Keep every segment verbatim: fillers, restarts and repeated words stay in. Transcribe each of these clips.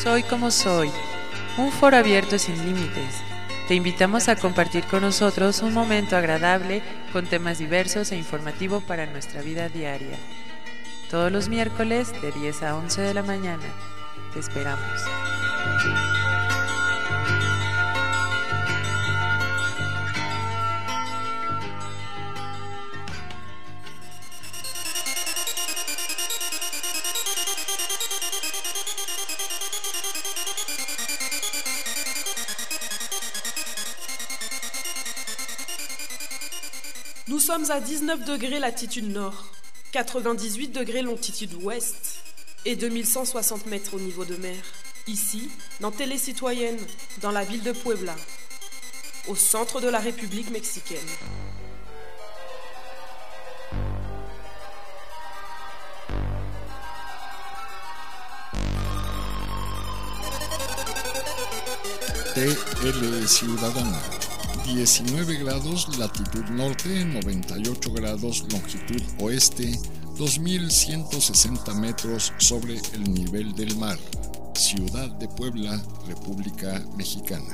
Soy como soy, un foro abierto sin límites. Te invitamos a compartir con nosotros un momento agradable con temas diversos e informativo para nuestra vida diaria. Todos los miércoles de diez a once de la mañana. Te esperamos. Nous sommes à dix-neuf degrés latitude nord, quatre-vingt-dix-huit degrés longitude ouest et deux mille cent soixante mètres au niveau de mer. Ici, dans Télé Citoyenne, dans la ville de Puebla, au centre de la République mexicaine. T L Ciudadana, diecinueve grados latitud norte, noventa y ocho grados longitud oeste, dos mil ciento sesenta metros sobre el nivel del mar. Ciudad de Puebla, República Mexicana.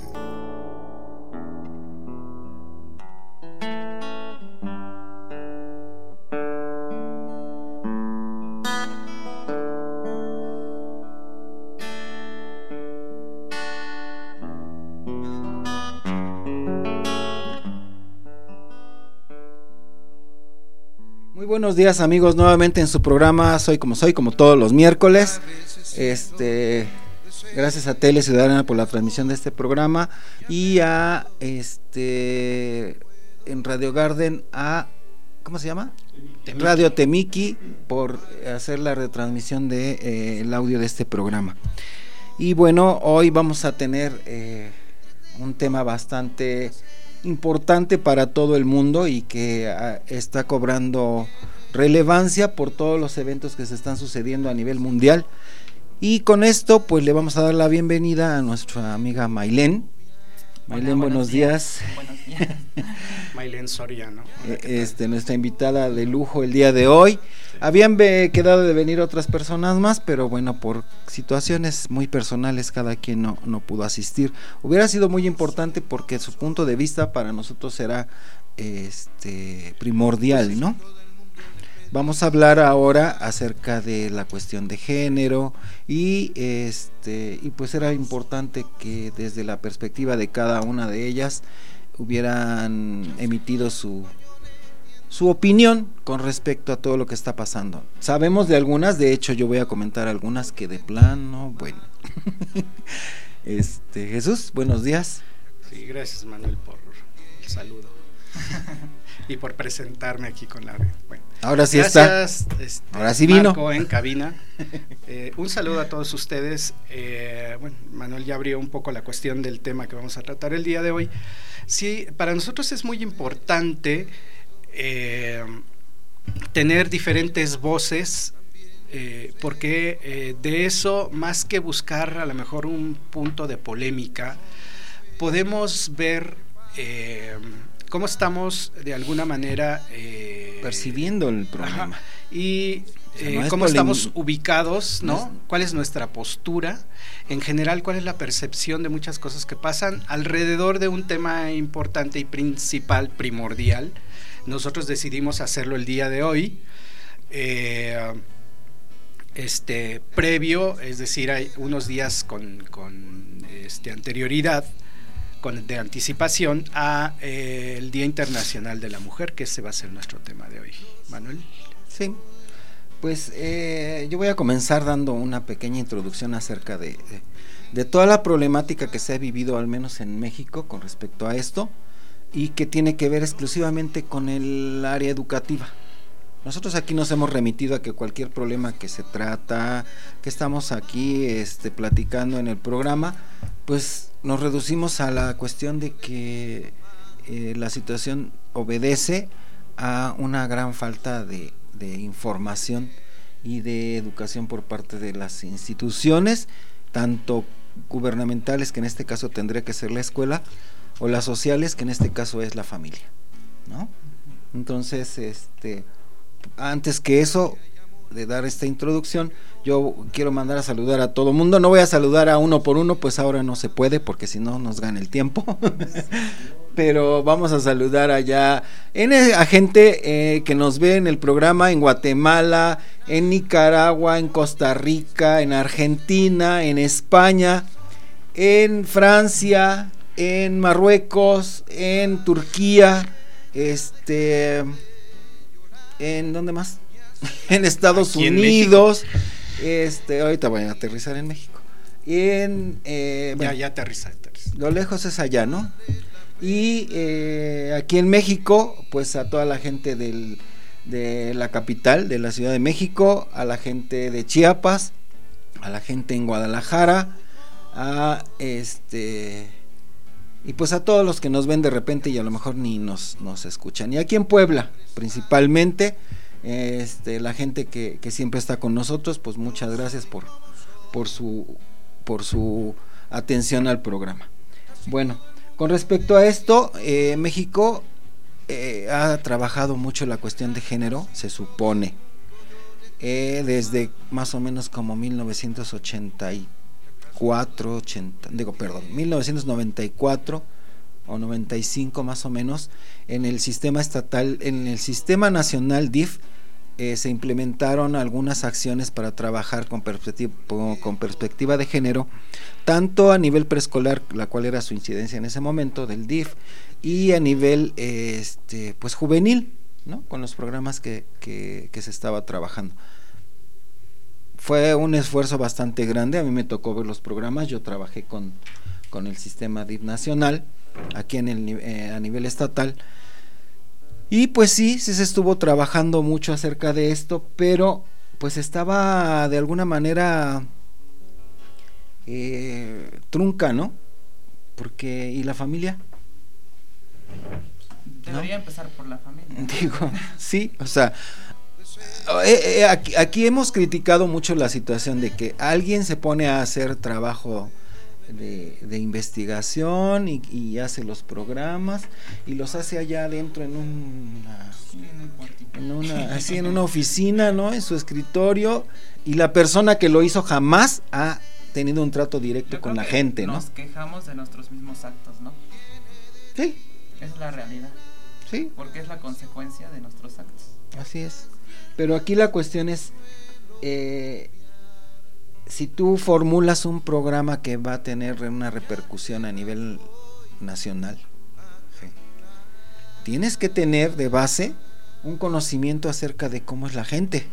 Buenos días, amigos, nuevamente en su programa Soy como soy, como todos los miércoles. Este, gracias a Tele Ciudadana por la transmisión de este programa y a este en Radio Garden a ¿cómo se llama? Temiki. Radio Temiki por hacer la retransmisión de eh, el audio de este programa. Y bueno, hoy vamos a tener eh, un tema bastante importante para todo el mundo y que uh, está cobrando relevancia por todos los eventos que se están sucediendo a nivel mundial. Y con esto pues le vamos a dar la bienvenida a nuestra amiga Maylén. Maylén, buenos, buenos días. días. Buenos días. Maylén Soriano. Este, nuestra invitada de lujo el día de hoy. Sí. Habían be- quedado de venir otras personas más, pero bueno, por situaciones muy personales cada quien no, no pudo asistir. Hubiera sido muy importante porque su punto de vista para nosotros será este primordial, ¿no? Vamos a hablar ahora acerca de la cuestión de género y este y pues era importante que desde la perspectiva de cada una de ellas hubieran emitido su su opinión con respecto a todo lo que está pasando. Sabemos de algunas, de hecho yo voy a comentar algunas que de plano, bueno. Este, Jesús, buenos días. Sí, gracias Manuel por el saludo. Y por presentarme aquí con la bueno, ahora sí gracias, está este, ahora sí vino Marco en cabina. Eh, un saludo a todos ustedes. eh, bueno, Manuel ya abrió un poco la cuestión del tema que vamos a tratar el día de hoy. Sí, para nosotros es muy importante eh, tener diferentes voces, eh, porque eh, de eso, más que buscar a lo mejor un punto de polémica, podemos ver eh, cómo estamos de alguna manera eh, percibiendo el problema. Ajá, y o sea, eh, no cómo polem- estamos ubicados, ¿no? no es... ¿Cuál es nuestra postura? En general, ¿cuál es la percepción de muchas cosas que pasan alrededor de un tema importante y principal, primordial? Nosotros decidimos hacerlo el día de hoy, eh, este previo, es decir, hay unos días con, con este, anterioridad, con, de anticipación a eh, el Día Internacional de la Mujer, que ese va a ser nuestro tema de hoy. Manuel. Sí, pues eh, yo voy a comenzar dando una pequeña introducción acerca de, de, de toda la problemática que se ha vivido al menos en México con respecto a esto y que tiene que ver exclusivamente con el área educativa. Nosotros aquí nos hemos remitido a que cualquier problema que se trata, que estamos aquí este, platicando en el programa, pues nos reducimos a la cuestión de que eh, la situación obedece a una gran falta de, de información y de educación por parte de las instituciones, tanto gubernamentales, que en este caso tendría que ser la escuela, o las sociales, que en este caso es la familia, ¿no? Entonces, este, antes que eso, de dar esta introducción, yo quiero mandar a saludar a todo mundo. No voy a saludar a uno por uno, pues ahora no se puede, porque si no nos gana el tiempo. Pero vamos a saludar allá en, a gente eh, que nos ve en el programa en Guatemala, en Nicaragua, en Costa Rica, en Argentina, en España, en Francia, en Marruecos, en Turquía, este, en ¿dónde más? En Estados Aquí Unidos, en este, ahorita voy a aterrizar en México. En, eh, bueno, ya, ya aterriza, aterriza. Lo lejos es allá, ¿no? Y eh, aquí en México, pues a toda la gente del, de la capital, de la Ciudad de México, a la gente de Chiapas, a la gente en Guadalajara, a este y pues a todos los que nos ven de repente y a lo mejor ni nos, nos escuchan. Y aquí en Puebla, principalmente, este, la gente que, que siempre está con nosotros, pues muchas gracias por, por su por su atención al programa. Bueno, con respecto a esto, eh, México eh, ha trabajado mucho la cuestión de género, se supone, eh, desde más o menos como mil novecientos ochenta y cuatro, ochenta, digo, perdón, mil novecientos noventa y cuatro o noventa y cinco más o menos, en el sistema estatal, en el sistema nacional D I F, eh, se implementaron algunas acciones para trabajar con perspectiva, con perspectiva de género, tanto a nivel preescolar, la cual era su incidencia en ese momento del D I F, y a nivel eh, este, pues juvenil, ¿no? Con los programas que, que, que se estaba trabajando. Fue un esfuerzo bastante grande, a mí me tocó ver los programas, yo trabajé con, con el sistema D I F nacional, aquí en el, eh, a nivel estatal, y pues sí, sí se estuvo trabajando mucho acerca de esto, pero pues estaba de alguna manera eh, trunca, ¿no? Porque, ¿y la familia? Debería ¿no? empezar por la familia. Digo, sí, o sea, eh, eh, aquí, aquí hemos criticado mucho la situación de que alguien se pone a hacer trabajo de, de investigación y, y hace los programas y los hace allá adentro en una, en una así en una oficina, ¿no? En su escritorio, y la persona que lo hizo jamás ha tenido un trato directo con la gente, ¿no? Nos quejamos de nuestros mismos actos, ¿no? Sí. Esa es la realidad. Sí. Porque es la consecuencia de nuestros actos. Así es. Pero aquí la cuestión es, eh, si tú formulas un programa que va a tener una repercusión a nivel nacional, ¿sí? Tienes que tener de base un conocimiento acerca de cómo es la gente,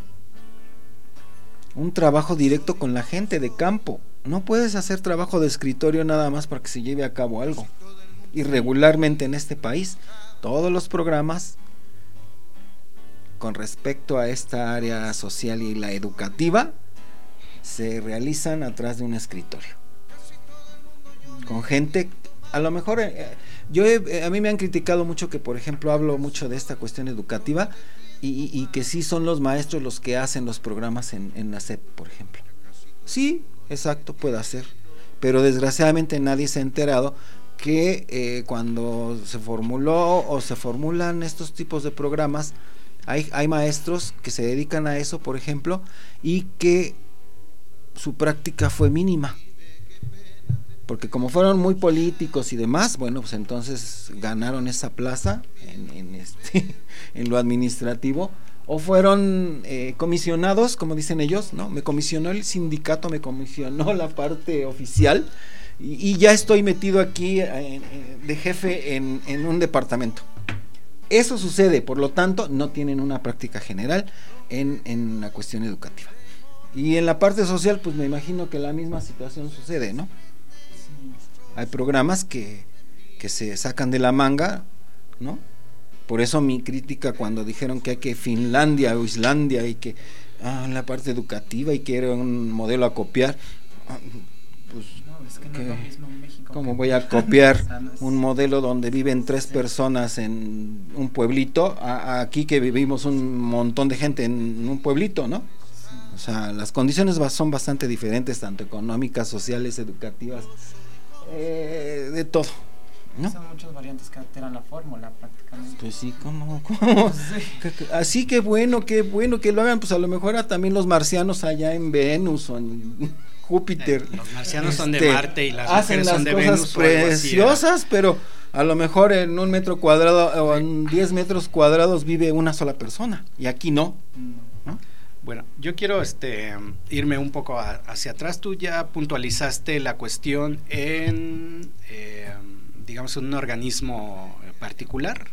un trabajo directo con la gente de campo. No puedes hacer trabajo de escritorio nada más para que se lleve a cabo algo. Y regularmente en este país, todos los programas con respecto a esta área social y la educativa se realizan atrás de un escritorio con gente, a lo mejor eh, yo he, a mí me han criticado mucho que, por ejemplo, hablo mucho de esta cuestión educativa y, y, y que sí son los maestros los que hacen los programas en, en la S E P, por ejemplo. Sí, exacto, puede ser, pero desgraciadamente nadie se ha enterado que eh, cuando se formuló o se formulan estos tipos de programas, hay, hay maestros que se dedican a eso, por ejemplo, y que su práctica fue mínima, porque como fueron muy políticos y demás, bueno, pues entonces ganaron esa plaza en, en, este, en lo administrativo, o fueron eh, comisionados, como dicen ellos, ¿no? Me comisionó el sindicato, me comisionó la parte oficial, y, y ya estoy metido aquí eh, de jefe en, en un departamento. Eso sucede, por lo tanto, no tienen una práctica general en, en la cuestión educativa. Y en la parte social, pues me imagino que la misma situación sucede, ¿no? Sí. Hay programas que, que se sacan de la manga, ¿no? Por eso mi crítica cuando dijeron que hay que Finlandia o Islandia y que ah, la parte educativa y que era un modelo a copiar, pues no, es que no es lo mismo en México. ¿Cómo voy a copiar un modelo donde viven tres sí. personas en un pueblito, a, a aquí que vivimos un montón de gente en un pueblito, ¿no? O sea, las condiciones son bastante diferentes, tanto económicas, sociales, educativas, eh, de todo. ¿no? Son muchas variantes que alteran la fórmula prácticamente. Pues sí, ¿cómo? cómo? Sí. Que- que- Así que bueno, qué bueno que lo hagan, pues a lo mejor a también los marcianos allá en Venus o en Júpiter. Eh, los marcianos son de este, Marte y las hacen mujeres las son de cosas Venus o algo así, ¿verdad? preciosas, pero a lo mejor en un metro cuadrado o en diez metros cuadrados vive una sola persona y aquí no, No. ¿no? Bueno, yo quiero este irme un poco a- hacia atrás. Tú ya puntualizaste la cuestión en, eh, digamos, un organismo particular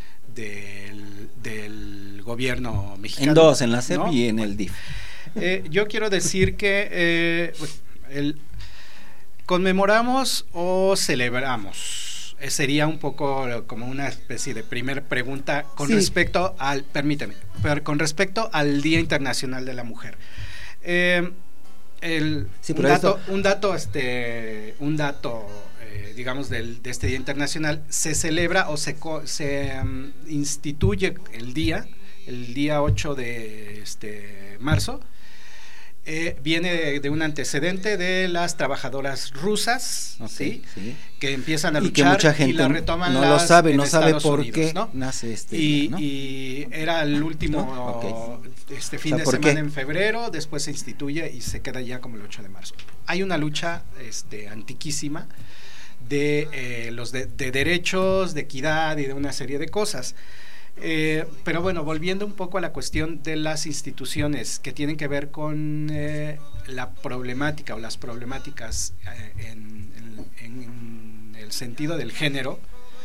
del, del gobierno mexicano. En dos, en la C E P ¿no? y en el D I F. Eh, yo quiero decir que eh, el, conmemoramos o celebramos. Eh, sería un poco como una especie de primer pregunta con Sí. respecto al, permíteme, pero con respecto al Día Internacional de la Mujer. Eh, el, Sí, un pero dato, esto- un dato, este, un dato, eh, digamos, del, de este Día Internacional se celebra o se, co- se um, instituye el día, el día ocho de este, marzo. Eh, viene de, de un antecedente de las trabajadoras rusas, Ok, ¿sí? sí. Que empiezan a Y que luchar mucha y gente la retoman no lo las sabe, en no sabe Estados por Unidos, qué ¿no? nace este y, día, ¿no? y era el último ¿No? Ok. este fin O sea, de ¿por semana qué? en febrero, después se instituye y se queda ya como el ocho de marzo. Hay una lucha este, antiquísima de eh, los de, de derechos, de equidad y de una serie de cosas. Eh, pero bueno, volviendo un poco a la cuestión de las instituciones que tienen que ver con eh, la problemática o las problemáticas eh, en, en, en el sentido del género,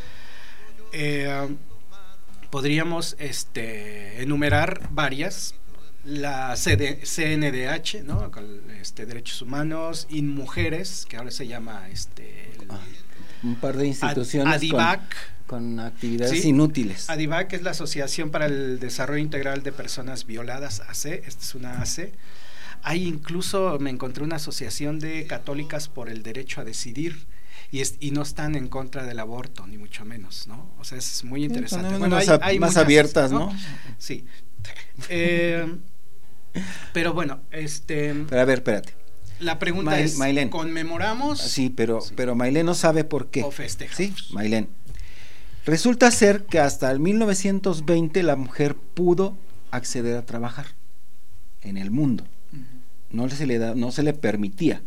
eh, podríamos este, enumerar varias. La C D, C N D H, ¿no? Con, este, Derechos Humanos, InMujeres, que ahora se llama este, el, Ah, un par de instituciones Adivac. con, con actividades Sí. inútiles. ADIVAC es la Asociación para el Desarrollo Integral de Personas Violadas, A C, esta es una A C. Hay incluso, me encontré una asociación de católicas por el derecho a decidir y, es, y no están en contra del aborto, ni mucho menos, ¿no? O sea, es muy interesante. Sí, bueno, más, hay, a- hay más muchas, abiertas, ¿no? Sí. Eh, pero bueno, este, Pero a ver, espérate. la pregunta May- es, Maylene. ¿conmemoramos Sí, pero, Sí. pero Maylene no sabe por qué. o festejamos? Sí, Maylene. Resulta ser que hasta el mil novecientos veinte la mujer pudo acceder a trabajar en el mundo. Ujú. No se le da, no se le permitía.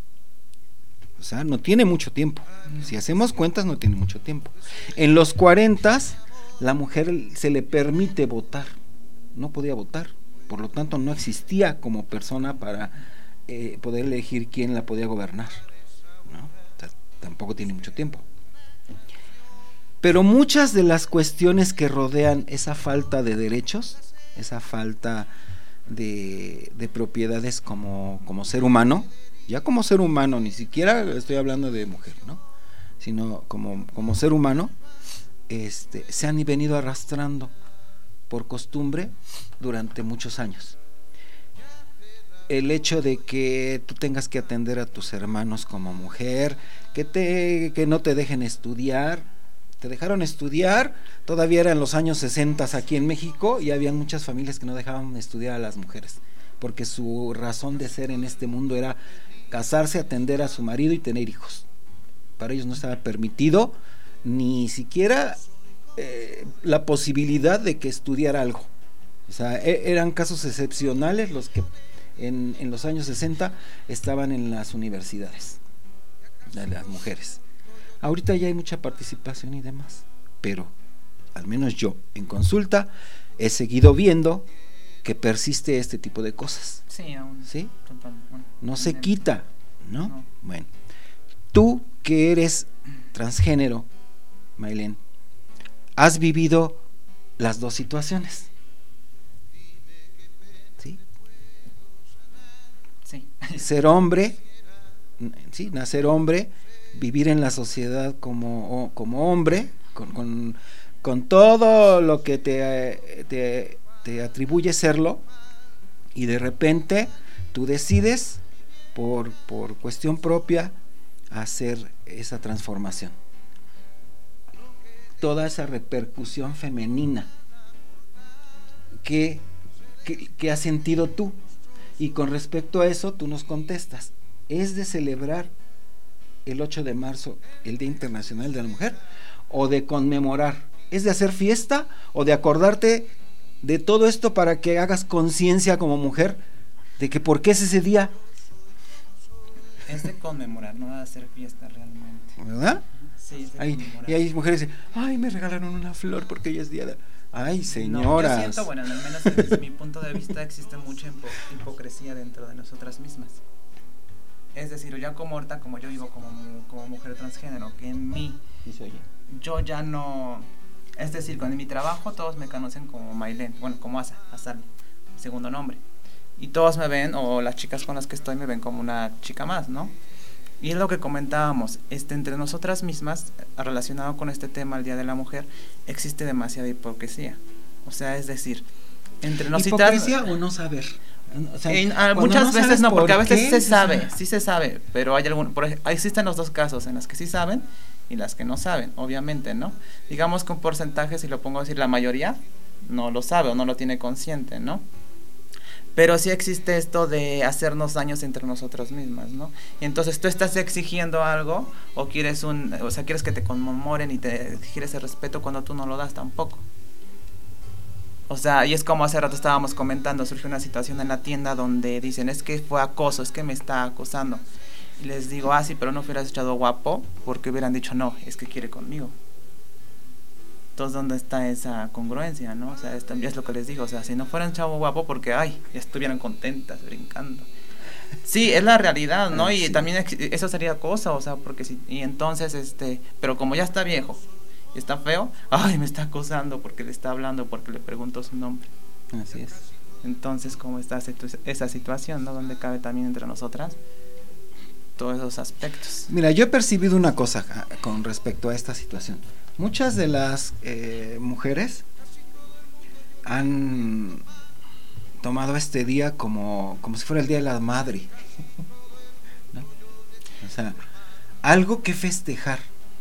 O sea, no tiene mucho tiempo. Si hacemos cuentas, no tiene mucho tiempo. En los cuarentas, la mujer se le permite votar. No podía votar. Por lo tanto, no existía como persona para eh, poder elegir quién la podía gobernar, ¿no? O sea, tampoco tiene mucho tiempo. Pero muchas de las cuestiones que rodean esa falta de derechos, esa falta de, de propiedades como, como ser humano, ya como ser humano, ni siquiera estoy hablando de mujer, ¿no? Sino como, como ser humano, este, se han venido arrastrando por costumbre durante muchos años. El hecho de que tú tengas que atender a tus hermanos como mujer, que, te, que no te dejen estudiar, te dejaron estudiar, todavía eran los años sesenta aquí en México y había muchas familias que no dejaban estudiar a las mujeres, porque su razón de ser en este mundo era casarse, atender a su marido y tener hijos. Para ellos no estaba permitido ni siquiera eh, la posibilidad de que estudiara algo. O sea, e- eran casos excepcionales los que en, en los años sesenta estaban en las universidades, de las mujeres. Ahorita ya hay mucha participación y demás, pero al menos yo en consulta he seguido viendo que persiste este tipo de cosas. Sí, aún. ¿Sí? Total, bueno, No se en el- quita, ¿no? No. Bueno, tú que eres transgénero, Maylene, has vivido las dos situaciones. ¿Sí? Sí. Ser hombre, n- sí, nacer hombre, vivir en la sociedad como, o- como hombre, con, con, con todo lo que te, eh, te, te atribuye serlo, y de repente tú decides por, por cuestión propia hacer esa transformación. Toda esa repercusión femenina que, que, que has sentido tú. Y con respecto a eso, tú nos contestas, es de celebrar el ocho de marzo, el Día Internacional de la Mujer, o de conmemorar? ¿Es de hacer fiesta o de acordarte de todo esto para que hagas conciencia como mujer de que por qué es ese día? Es de conmemorar, no de hacer fiesta realmente. ¿Verdad? Sí, es de Ay, conmemorar. y hay mujeres que dicen, ay, me regalaron una flor porque ella es día de... Ay, señoras. No, yo siento, bueno, al menos desde mi punto de vista existe mucha hipo hipocresía dentro de nosotras mismas. Es decir, ya como ahorita, como yo vivo como, como mujer transgénero, que en mí, Sí, se oye. yo ya no... Es decir, con mi trabajo todos me conocen como Maylene, bueno, como Asa, Asal, segundo nombre. Y todos me ven, o las chicas con las que estoy me ven como una chica más, ¿no? Y es lo que comentábamos, este, entre nosotras mismas, relacionado con este tema, el Día de la Mujer, existe demasiada hipocresía. O sea, es decir, entre nosotras... ¿Hipocresía o no saber? O sea, en, a, muchas no veces no, porque a veces sí se sabe, sí se sabe, pero hay algún, por ejemplo, existen los dos casos, en las que sí saben y las que no saben, obviamente, ¿no? Digamos que un porcentaje, si lo pongo a decir, la mayoría no lo sabe o no lo tiene consciente, ¿no? Pero sí existe esto de hacernos daños entre nosotros mismas, ¿no? Y entonces tú estás exigiendo algo o quieres un, o sea, quieres que te conmemoren y te exigir ese respeto cuando tú no lo das tampoco. O sea, y es como hace rato estábamos comentando, surgió una situación en la tienda donde dicen, es que fue acoso, es que me está acosando. Y les digo, ah, sí, pero no hubieras echado guapo, porque hubieran dicho, no, es que quiere conmigo. Entonces, ¿dónde está esa congruencia, no? O sea, es, es lo que les digo, o sea, si no fueran chavo guapo, porque, ay, ya estuvieran contentas, brincando. Sí, es la realidad, ¿no? Y sí, también eso sería cosa, o sea, porque si, y entonces, este, pero como ya está viejo, y está feo, ay, me está acosando porque le está hablando, porque le preguntó su nombre. Así es. Entonces, ¿cómo está esa situación, no? Donde cabe también entre nosotras todos esos aspectos. Mira, yo he percibido una cosa con respecto a esta situación. Muchas de las eh, mujeres han tomado este día como, como si fuera el Día de la Madre, ¿no? O sea, algo que festejar.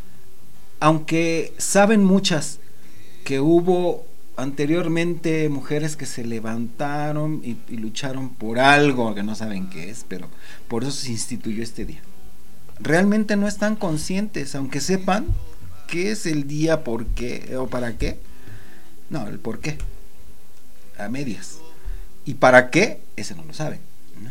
Aunque saben muchas que hubo anteriormente mujeres que se levantaron y, y lucharon por algo que no saben qué es, pero por eso se instituyó este día. Realmente no están conscientes, aunque sepan qué es el día, por qué o para qué. No, el por qué, a medias. Y para qué, ese no lo saben, ¿no?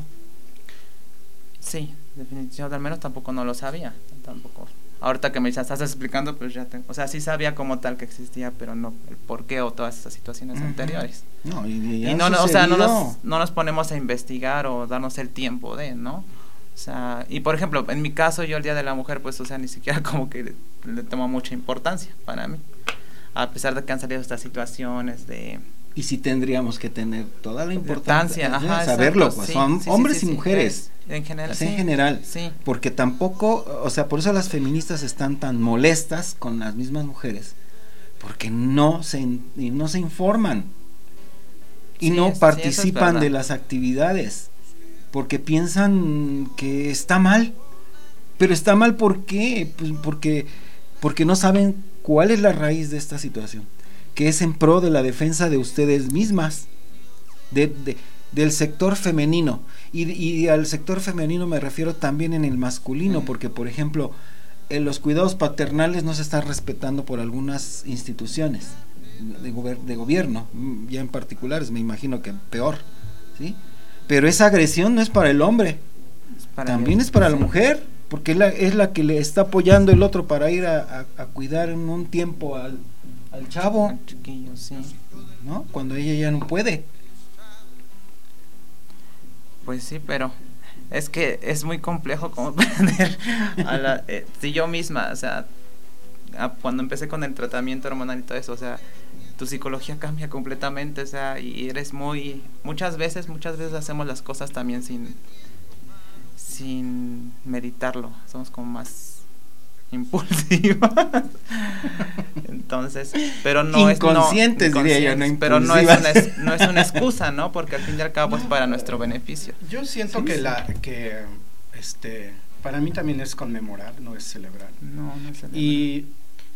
Sí, definitivamente, al menos tampoco no lo sabía, tampoco. Ahorita que me estás explicando, pues ya tengo, o sea, sí sabía como tal que existía, pero no el por qué o todas esas situaciones uh-huh. anteriores. No, y, y, y no, no, o sea, no nos, no nos ponemos a investigar o darnos el tiempo de, ¿no? O sea, y por ejemplo, en mi caso, yo el Día de la Mujer, pues, o sea, ni siquiera como que le, le tomo mucha importancia para mí, a pesar de que han salido estas situaciones de... Y sí tendríamos que tener toda la importancia, ajá, saberlo, exacto, pues, sí, son sí, hombres sí, y sí, mujeres. Es, en general, sí, en general, sí. Porque tampoco, o sea, por eso las feministas están tan molestas con las mismas mujeres, porque no se, no se informan y sí, no es, participan sí, de las actividades, porque piensan que está mal, pero está mal ¿por qué? Pues porque, porque no saben cuál es la raíz de esta situación, que es en pro de la defensa de ustedes mismas, de, de, del sector femenino, y, y al sector femenino me refiero también en el masculino, porque por ejemplo, en los cuidados paternales no se están respetando por algunas instituciones de, gober de gobierno, ya en particulares me imagino que peor, ¿sí? Pero esa agresión no es para el hombre, es para también es para sí. la mujer, porque es la, es la que le está apoyando el otro para ir a, a, a cuidar en un tiempo al al chavo, al chiquillo, sí, ¿no? Cuando ella ya no puede. Pues sí, pero es que es muy complejo como aprender a la, eh, si yo misma, o sea, a, cuando empecé con el tratamiento hormonal y todo eso, o sea, tu psicología cambia completamente, o sea, y eres muy, muchas veces, muchas veces hacemos las cosas también sin, sin meditarlo, somos como más impulsivas. Entonces, pero no inconscientes, es no, diría yo, no pero no es una no es una excusa, ¿no? Porque al fin y al cabo es para nuestro beneficio. Yo siento sí, que sí. la que este para mí también es conmemorar, no es celebrar. No, no es celebrar. Y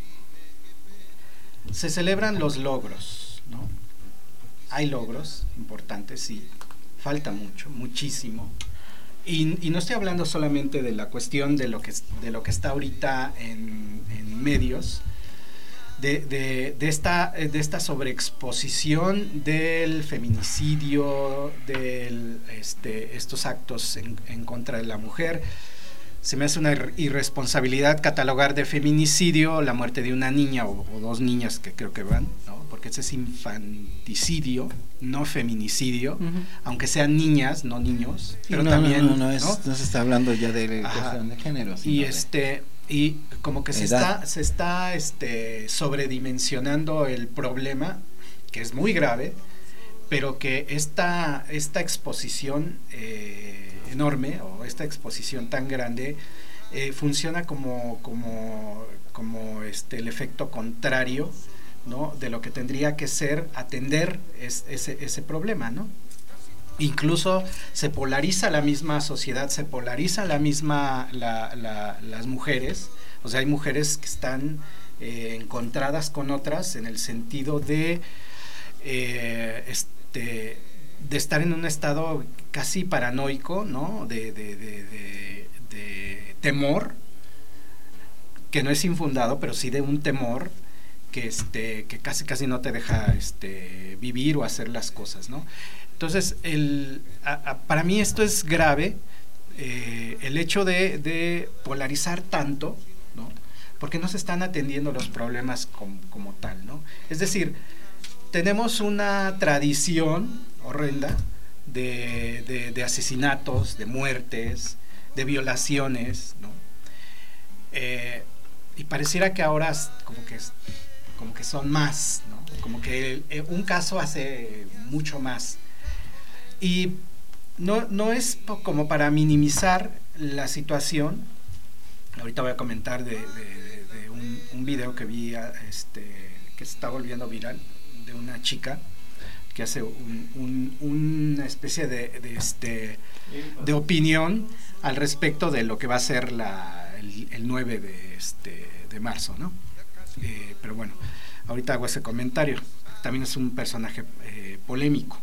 se celebran los logros, ¿no? Hay logros importantes, sí. Falta mucho, muchísimo. y, y no estoy hablando solamente de la cuestión de lo que, de lo que está ahorita en, en medios, de, de, de, esta, de esta sobreexposición del feminicidio, de este, estos actos en, en contra de la mujer. Se me hace una irresponsabilidad catalogar de feminicidio la muerte de una niña o, o dos niñas que creo que van, ¿no? Porque ese es infanticidio, no feminicidio, uh-huh. aunque sean niñas, no niños, sí, pero no, también no, no, no, es, ¿no? no se está hablando ya de cuestión de género, y este y como que se edad. está se está este sobredimensionando el problema, que es muy grave, pero que esta esta exposición eh, enorme o esta exposición tan grande eh, funciona como como como este el efecto contrario, ¿no? De lo que tendría que ser atender es, ese ese problema, ¿no? Incluso se polariza la misma sociedad, se polariza la misma la, la, las mujeres, o sea, hay mujeres que están eh, encontradas con otras en el sentido de eh, este de estar en un estado casi paranoico, ¿no? De, de, de, de, de temor, que no es infundado, pero sí de un temor que este que casi casi no te deja este vivir o hacer las cosas, ¿no? Entonces, el, a, a, para mí esto es grave, eh, el hecho de, de polarizar tanto, ¿no? Porque no se están atendiendo los problemas como, como tal, ¿no? Es decir, tenemos una tradición horrenda de, de, de asesinatos, de muertes, de violaciones, ¿no? Eh, y pareciera que ahora como que, como que son más, ¿no? Como que el, el, un caso hace mucho más. Y no, no es como para minimizar la situación. Ahorita voy a comentar de, de, de, de un, un video que vi este, que se está volviendo viral, de una chica que hace un, un, una especie de, de, este, de opinión al respecto de lo que va a ser la, el, el nueve de, este, de marzo, ¿no? Eh, pero bueno, ahorita hago ese comentario. También es un personaje eh, polémico.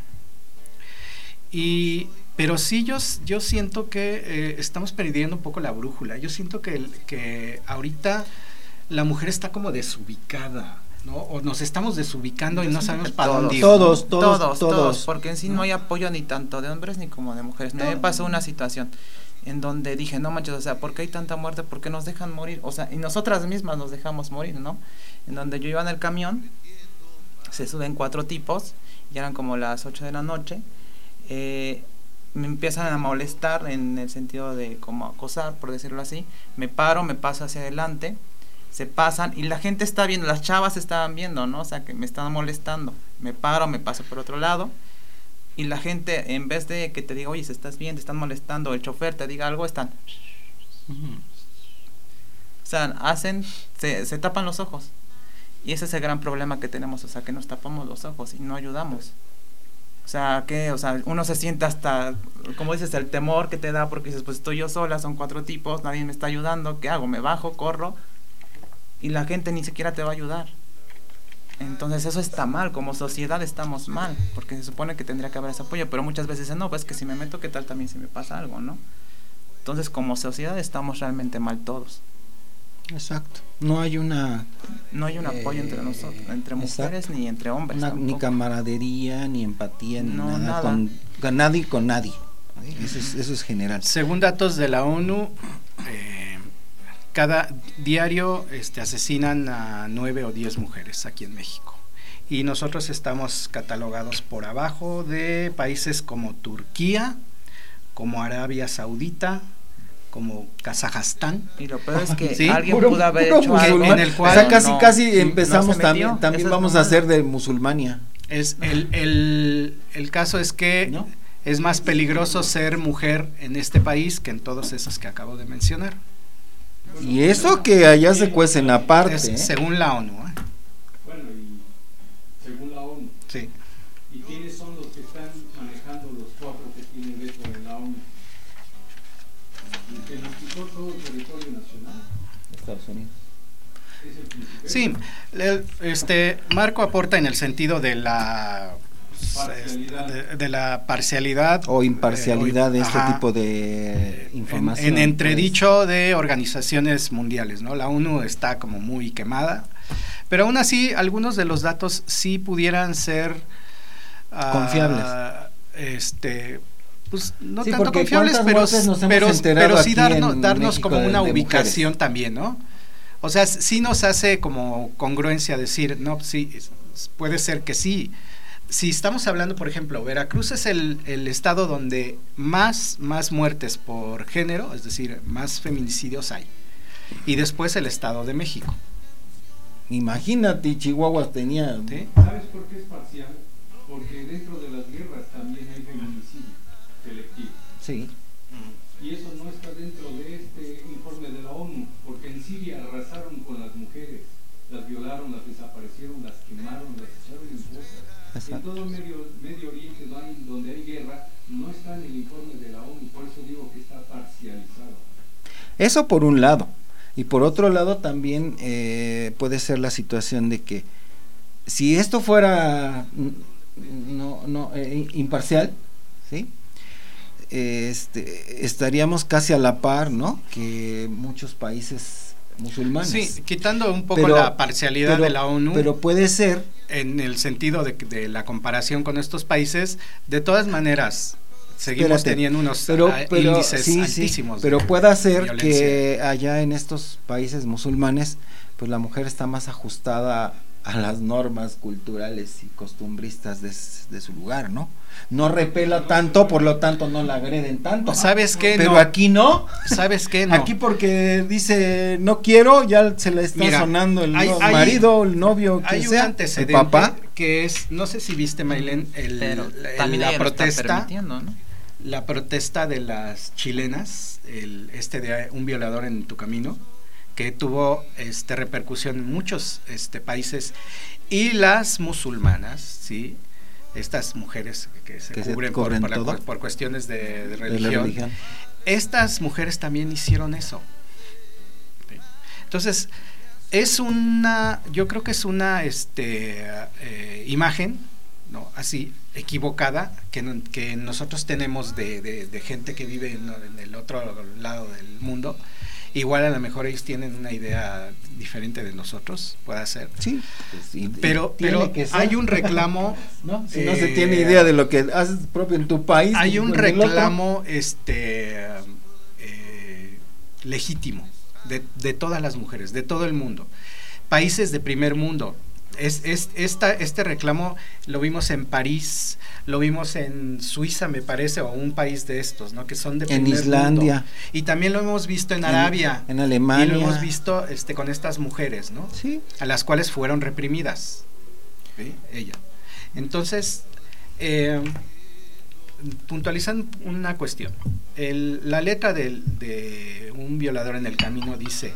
Y, pero sí yo, yo siento que eh, estamos perdiendo un poco la brújula. Yo siento que, el, que ahorita la mujer está como desubicada, ¿no? O nos estamos desubicando y no sabemos para dónde ir. Todos, todos, todos, todos, todos, porque en sí no hay apoyo ni tanto de hombres ni como de mujeres. No. Me pasó una situación en donde dije, no manches, o sea, ¿por qué hay tanta muerte? ¿Por qué nos dejan morir? O sea, y nosotras mismas nos dejamos morir, ¿no? En donde yo iba en el camión, se suben cuatro tipos, y eran como las ocho de la noche, eh, me empiezan a molestar en el sentido de como acosar, por decirlo así, me paro, me paso hacia adelante, se pasan y la gente está viendo, las chavas estaban viendo, ¿no? O sea, que me están molestando, me paro, me paso por otro lado y la gente, en vez de que te diga, oye, si estás bien, te están molestando, el chofer te diga algo, están... Uh-huh. O sea, hacen, se, se tapan los ojos y ese es el gran problema que tenemos, o sea, que nos tapamos los ojos y no ayudamos. O sea, que, o sea, uno se siente hasta, como dices, el temor que te da porque dices, pues estoy yo sola, son cuatro tipos, nadie me está ayudando, ¿qué hago? Me bajo, corro y la gente ni siquiera te va a ayudar. Entonces eso está mal, como sociedad estamos mal, porque se supone que tendría que haber ese apoyo, pero muchas veces dicen, no, pues que si me meto, ¿qué tal también si me pasa algo, no? Entonces como sociedad estamos realmente mal todos. Exacto, no hay una... No hay un eh, apoyo entre nosotros, entre mujeres exacto. Ni entre hombres una, ni camaradería, ni empatía, ni no, nada, nada. Con, con nadie con nadie, eso es, eso es general. Según datos de la ONU, eh, cada diario este, asesinan a nueve o diez mujeres aquí en México. Y nosotros estamos catalogados por abajo de países como Turquía, como Arabia Saudita, como Kazajstán. Y lo peor es que ¿sí? alguien puro, pudo haber puro hecho algo en el cual, o sea, casi no, casi empezamos no también, también vamos a hacer de musulmania. Es el, el, el caso es que ¿no? Es más peligroso ser mujer en este país que en todos esos que acabo de mencionar. Y eso que allá se cuecen aparte. Es, ¿eh? Según la ONU. ¿eh? Bueno, y según la ONU. Sí. ¿Y quiénes son los que están manejando los cuatro que tienen veto en la ONU? El que nos quitó todo el territorio nacional. Estados Unidos. Es el principal. Sí, le, este Marco aporta en el sentido de la Parcialidad. De, de la parcialidad o imparcialidad eh, o, de este ajá, tipo de información. En, en entredicho pues. de organizaciones mundiales, ¿no? La ONU está como muy quemada, pero aún así algunos de los datos sí pudieran ser confiables. Uh, este, pues no sí, tanto confiables, pero, pero, pero sí darnos, darnos como una de, de ubicación mujeres. También, ¿no? O sea, sí nos hace como congruencia decir, no, sí, puede ser que sí. Si estamos hablando, por ejemplo, Veracruz es el, el estado donde más, más muertes por género, es decir, más feminicidios hay. Y después el Estado de México. Imagínate, Chihuahua tenía... ¿Sí? ¿Sabes por qué es parcial? Porque dentro de las guerras también hay feminicidio selectivo. Sí. Y eso no está dentro de este informe de la ONU, porque en Siria arrasaron con las mujeres, las violaron, las desaparecieron, las quemaron, las echaron en fosas. En todo el medio, medio Oriente, donde hay guerra, no está en el informe de la ONU, por eso digo que está parcializado. Eso por un lado, y por otro lado también eh, puede ser la situación de que si esto fuera no, no eh, imparcial, ¿sí? Este, estaríamos casi a la par, ¿no? Que muchos países musulmanes. Sí, quitando un poco pero, la parcialidad pero, de la ONU. Pero puede ser en el sentido de, de la comparación con estos países, de todas maneras seguimos Espérate, teniendo unos pero, pero, índices sí, altísimos. Sí, pero puede ser que allá en estos países musulmanes, pues la mujer está más ajustada a las normas culturales y costumbristas de, de su lugar, ¿no? No repela tanto, por lo tanto no la agreden tanto. ¿Sabes qué? Pero no. aquí no. ¿Sabes qué? No. Aquí porque dice no quiero, ya se le está Mira, sonando el hay, marido, hay, el novio, que hay sea, un antecedente el papá. Que es, no sé si viste, Maylén, el, el, la protesta, ¿no? la protesta de las chilenas, el, este de un violador en tu camino, que tuvo este repercusión en muchos este países, y las musulmanas, sí, estas mujeres que se que cubren, se por, por, por, por cuestiones de, de, religión, de religión, estas mujeres también hicieron eso. ¿Sí? Entonces, es una, yo creo que es una este eh, imagen, ¿no? Así, equivocada, que, no, que nosotros tenemos de, de, de gente que vive en, en el otro lado del mundo. Igual a lo mejor ellos tienen una idea diferente de nosotros, puede ser. Sí, pues, y, pero pero hay un reclamo, ¿no? Si eh, no se tiene idea de lo que haces propio en tu país. Hay un reclamo este eh, legítimo de, de todas las mujeres, de todo el mundo. Países de primer mundo. Es, es, esta, este reclamo lo vimos en París, lo vimos en Suiza, me parece, o un país de estos, ¿no? Que son de primer en Islandia mundo. Y también lo hemos visto en Arabia, en, en Alemania, y lo hemos visto este con estas mujeres, ¿no? Sí. A las cuales fueron reprimidas, ¿sí? Ella. Entonces, eh, puntualizando una cuestión, el, la letra de, de Un violador en el camino dice: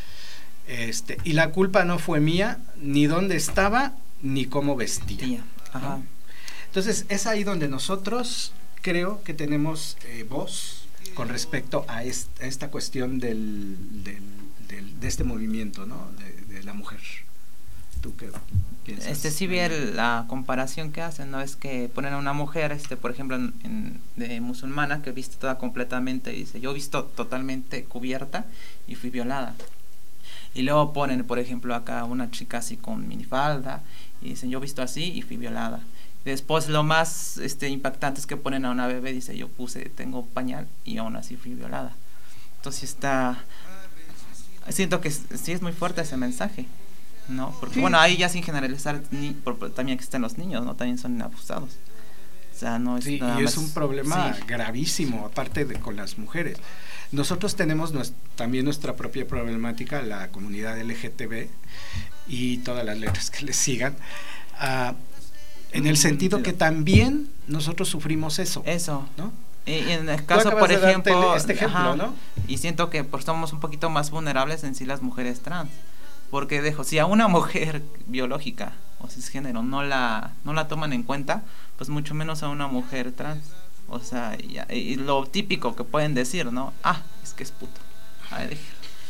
Este, y la culpa no fue mía, ni dónde estaba, ni cómo vestía. Ajá. Entonces, es ahí donde nosotros creo que tenemos eh, voz con respecto a, est, a esta cuestión del, del, del, de este movimiento, ¿no? De, de la mujer. ¿Tú qué piensas? Este, sí vi el, la comparación que hacen, ¿no? Es que ponen a una mujer, este, por ejemplo, en, en, de musulmana, que viste toda completamente, y dice, yo he visto totalmente cubierta y fui violada. Y luego ponen, por ejemplo, acá una chica así con minifalda y dicen, yo he visto así y fui violada. Después lo más este, impactante es que ponen a una bebé, dice, yo puse, tengo pañal y aún así fui violada. Entonces está, siento que sí es muy fuerte ese mensaje, ¿no? Porque sí. Bueno, ahí ya sin generalizar, ni, por, por, también existen los niños, ¿no? También son abusados. O sea, no es sí, nada y más, es un problema sí. gravísimo, aparte de con las mujeres. Nosotros tenemos nuestra, también nuestra propia problemática, la comunidad L G T B y todas las letras que le sigan, uh, en el sentido que también nosotros sufrimos eso. Eso, ¿no? Y, y en el caso, por ejemplo, este ejemplo, ajá, ¿no? Y siento que pues, somos un poquito más vulnerables en sí las mujeres trans, porque dejo, si a una mujer biológica o cisgénero no la no la toman en cuenta, pues mucho menos a una mujer trans. O sea, y, y lo típico que pueden decir, ¿no? Ah, es que es puto. Ay, déjalo.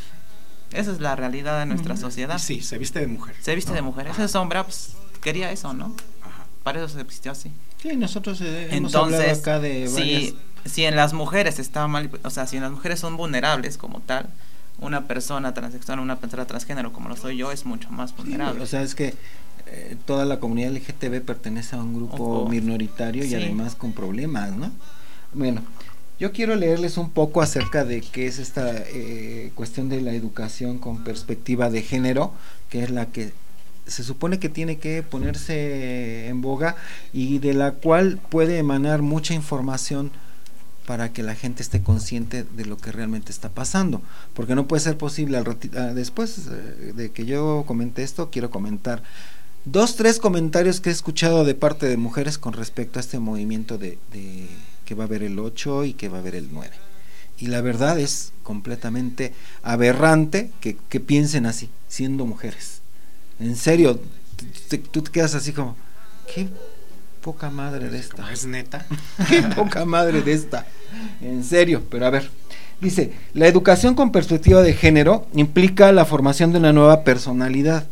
Esa es la realidad de nuestra sociedad. Sí, se viste de mujer. Se viste ¿no? de mujer. Ese hombre, pues, quería eso, ¿no? Ajá. para eso se existió así. Sí, nosotros eh, hemos Entonces, hablado acá de varias... si, si en las mujeres está mal, o sea, si en las mujeres son vulnerables como tal, una persona transexual, una persona transgénero como lo soy yo, es mucho más vulnerable. Sí, o sea, es que eh, toda la comunidad L G T B pertenece a un grupo Oh, oh. minoritario y Sí. además con problemas, ¿no? Bueno, yo quiero leerles un poco acerca de qué es esta eh, cuestión de la educación con perspectiva de género, que es la que se supone que tiene que ponerse en boga y de la cual puede emanar mucha información para que la gente esté consciente de lo que realmente está pasando, porque no puede ser posible al rati- ah, después eh, de que yo comente esto, quiero comentar dos, tres comentarios que he escuchado de parte de mujeres con respecto a este movimiento de, de que va a haber el ocho y que va a haber el nueve, y la verdad es completamente aberrante que, que piensen así, siendo mujeres. En serio, tú, tú te quedas así como, qué poca madre de esta. ¿Es neta? Qué poca madre de esta. En serio, pero a ver. Dice, la educación con perspectiva de género implica la formación de una nueva personalidad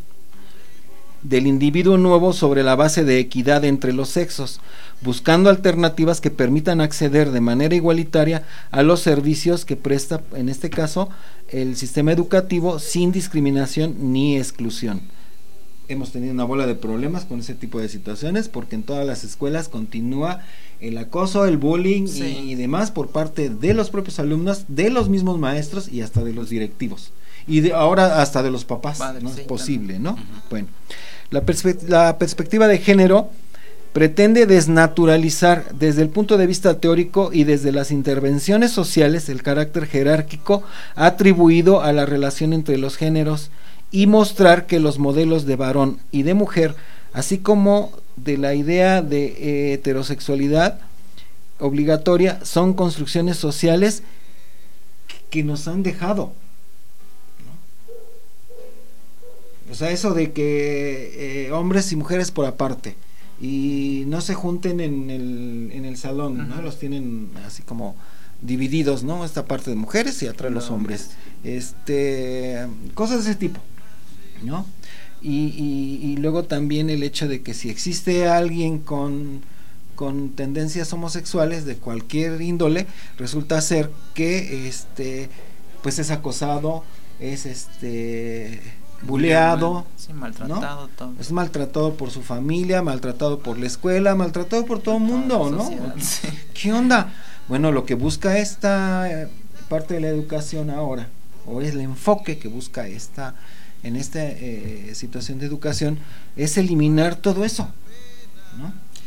del individuo nuevo sobre la base de equidad entre los sexos, buscando alternativas que permitan acceder de manera igualitaria a los servicios que presta, en este caso, el sistema educativo sin discriminación ni exclusión. Hemos tenido una bola de problemas con ese tipo de situaciones porque en todas las escuelas continúa el acoso, el bullying Sí. y, y demás por parte de los propios alumnos, de los mismos maestros y hasta de los directivos y de ahora hasta de los papás. Padre, no sí, es posible, ¿no? Ujú. Bueno, la, perspe- la perspectiva de género pretende desnaturalizar desde el punto de vista teórico y desde las intervenciones sociales el carácter jerárquico atribuido a la relación entre los géneros y mostrar que los modelos de varón y de mujer, así como de la idea de eh, heterosexualidad obligatoria, son construcciones sociales que nos han dejado, ¿no? O sea, eso de que eh, hombres y mujeres por aparte y no se junten en el, en el salón, uh-huh. ¿no? Los tienen así como divididos, ¿no? Esta parte de mujeres y atrás no, los hombres, este, cosas de ese tipo, ¿no? Y, y, y luego también el hecho de que si existe alguien con, con tendencias homosexuales de cualquier índole, resulta ser que este pues es acosado, es este buleado, sí, maltratado, ¿no? todo. Es maltratado por su familia, maltratado por la escuela, maltratado por todo el mundo, ¿no? Sociedad, sí. ¿Qué onda? Bueno, lo que busca esta parte de la educación ahora, o es el enfoque que busca esta en esta eh, situación de educación, es eliminar todo eso, ¿no?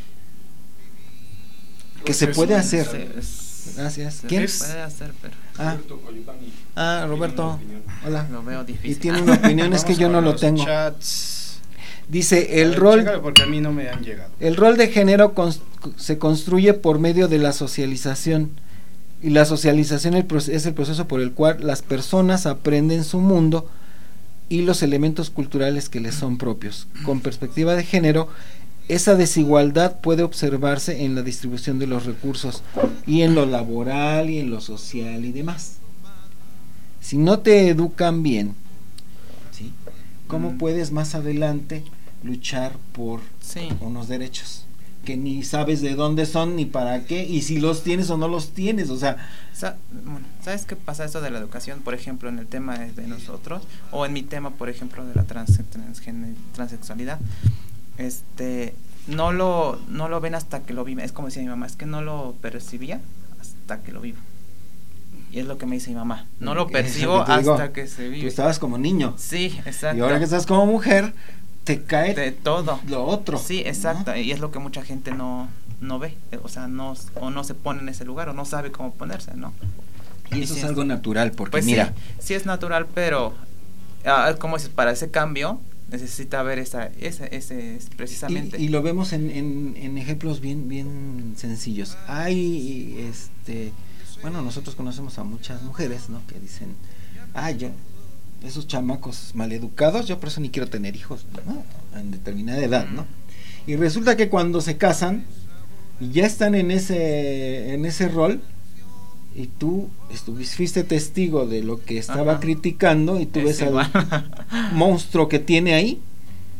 Que Pues se puede eso, hacer. Sí, es, Gracias. se ¿Quién? puede hacer, pero Ah, ah, Roberto. Hola. lo veo difícil. Y tiene una opinión, es que Vamos yo a no lo los tengo. chats. Dice, el A ver, rol chécalo porque a mí no me han llegado. el rol de género cons- se construye por medio de la socialización. Y la socialización el proce- es el proceso por el cual las personas aprenden su mundo y los elementos culturales que les son propios. Con perspectiva de género, esa desigualdad puede observarse en la distribución de los recursos y en lo laboral y en lo social y demás. Si no te educan bien, ¿sí? ¿Cómo Mm. puedes más adelante luchar por Sí. unos derechos que ni sabes de dónde son ni para qué y si los tienes o no los tienes? O sea, Sa- bueno, ¿sabes qué pasa eso de la educación, por ejemplo, en el tema de, de nosotros, o en mi tema, por ejemplo, de la trans, transgen- transexualidad? Este, no lo, no lo ven hasta que lo viven. Es como decía mi mamá, es que no lo percibía hasta que lo vivo. Y es lo que me dice mi mamá. No lo es percibo lo que te digo, hasta que se vive. tú estabas como niño Sí, exacto. y ahora que estás como mujer te cae de todo. lo otro. Sí, exacto. ¿no? Y es lo que mucha gente no, no ve. O sea, no, o no se pone en ese lugar, o no sabe cómo ponerse, ¿no? Y eso sí es algo natural porque Pues mira, sí, sí es natural, pero ah, como dices, para ese cambio necesita ver esa, ese, ese precisamente. Y, y lo vemos en, en, en ejemplos bien, bien sencillos. Hay, este, bueno, nosotros conocemos a muchas mujeres, ¿no? Que dicen, ah, yo, esos chamacos maleducados, yo por eso ni quiero tener hijos, ¿no? En determinada edad, ¿no? Y resulta que cuando se casan y ya están en ese, en ese rol, y tú estuviste, fuiste testigo de lo que estaba Ajá. criticando y tú Es ves igual. al monstruo que tiene ahí,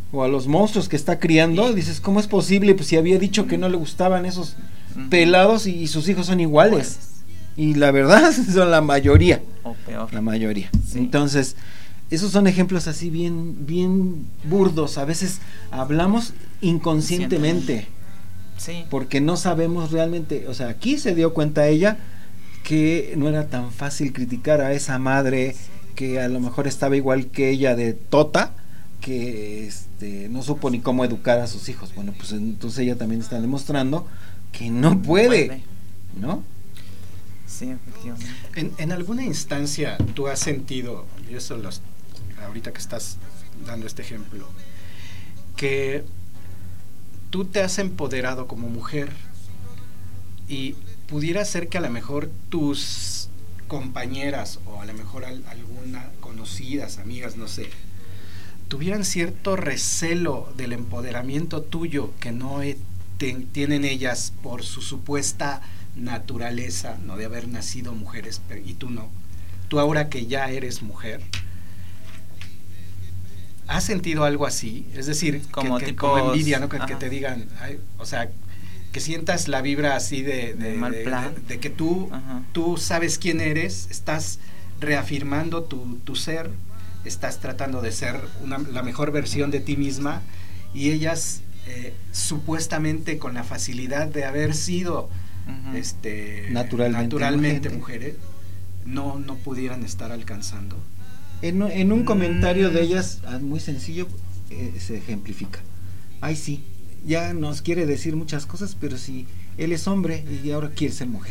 o a los monstruos que está criando, dices, ¿cómo es posible? Pues si había dicho que no le gustaban esos pelados y, y sus hijos son iguales. Y la verdad son la mayoría. O peor. La mayoría. Sí. Entonces, esos son ejemplos así bien, bien burdos. A veces hablamos inconscientemente. Sí. Porque no sabemos realmente, o sea, aquí se dio cuenta ella que no era tan fácil criticar a esa madre que a lo mejor estaba igual que ella de tota, que este no supo ni cómo educar a sus hijos. Bueno, pues entonces ella también está demostrando que no puede, puede. ¿no? Sí, efectivamente. En, en alguna instancia tú has sentido, y eso los, ahorita que estás dando este ejemplo, que tú te has empoderado como mujer y pudiera ser que a lo mejor tus compañeras o a lo mejor al, alguna conocidas, amigas, no sé, tuvieran cierto recelo del empoderamiento tuyo que no he, te, tienen ellas por su supuesta naturaleza, no de haber nacido mujeres, pero, y tú no, tú ahora que ya eres mujer, ¿has sentido algo así? Es decir, como, que, que, tipos, como envidia, ¿no? Que, que te digan, ay, o sea, que sientas la vibra así de, de, de, mal de, plan. de, de que tú, tú sabes quién eres, estás reafirmando tu, tu ser, estás tratando de ser una, la mejor versión de ti misma, y ellas eh, supuestamente con la facilidad de haber sido uh-huh. este, naturalmente, naturalmente mujeres, no, no pudieran estar alcanzando. En, en un comentario de ellas, muy sencillo, eh, se ejemplifica. Ay, sí, ya nos quiere decir muchas cosas, pero si él es hombre y ahora quiere ser mujer.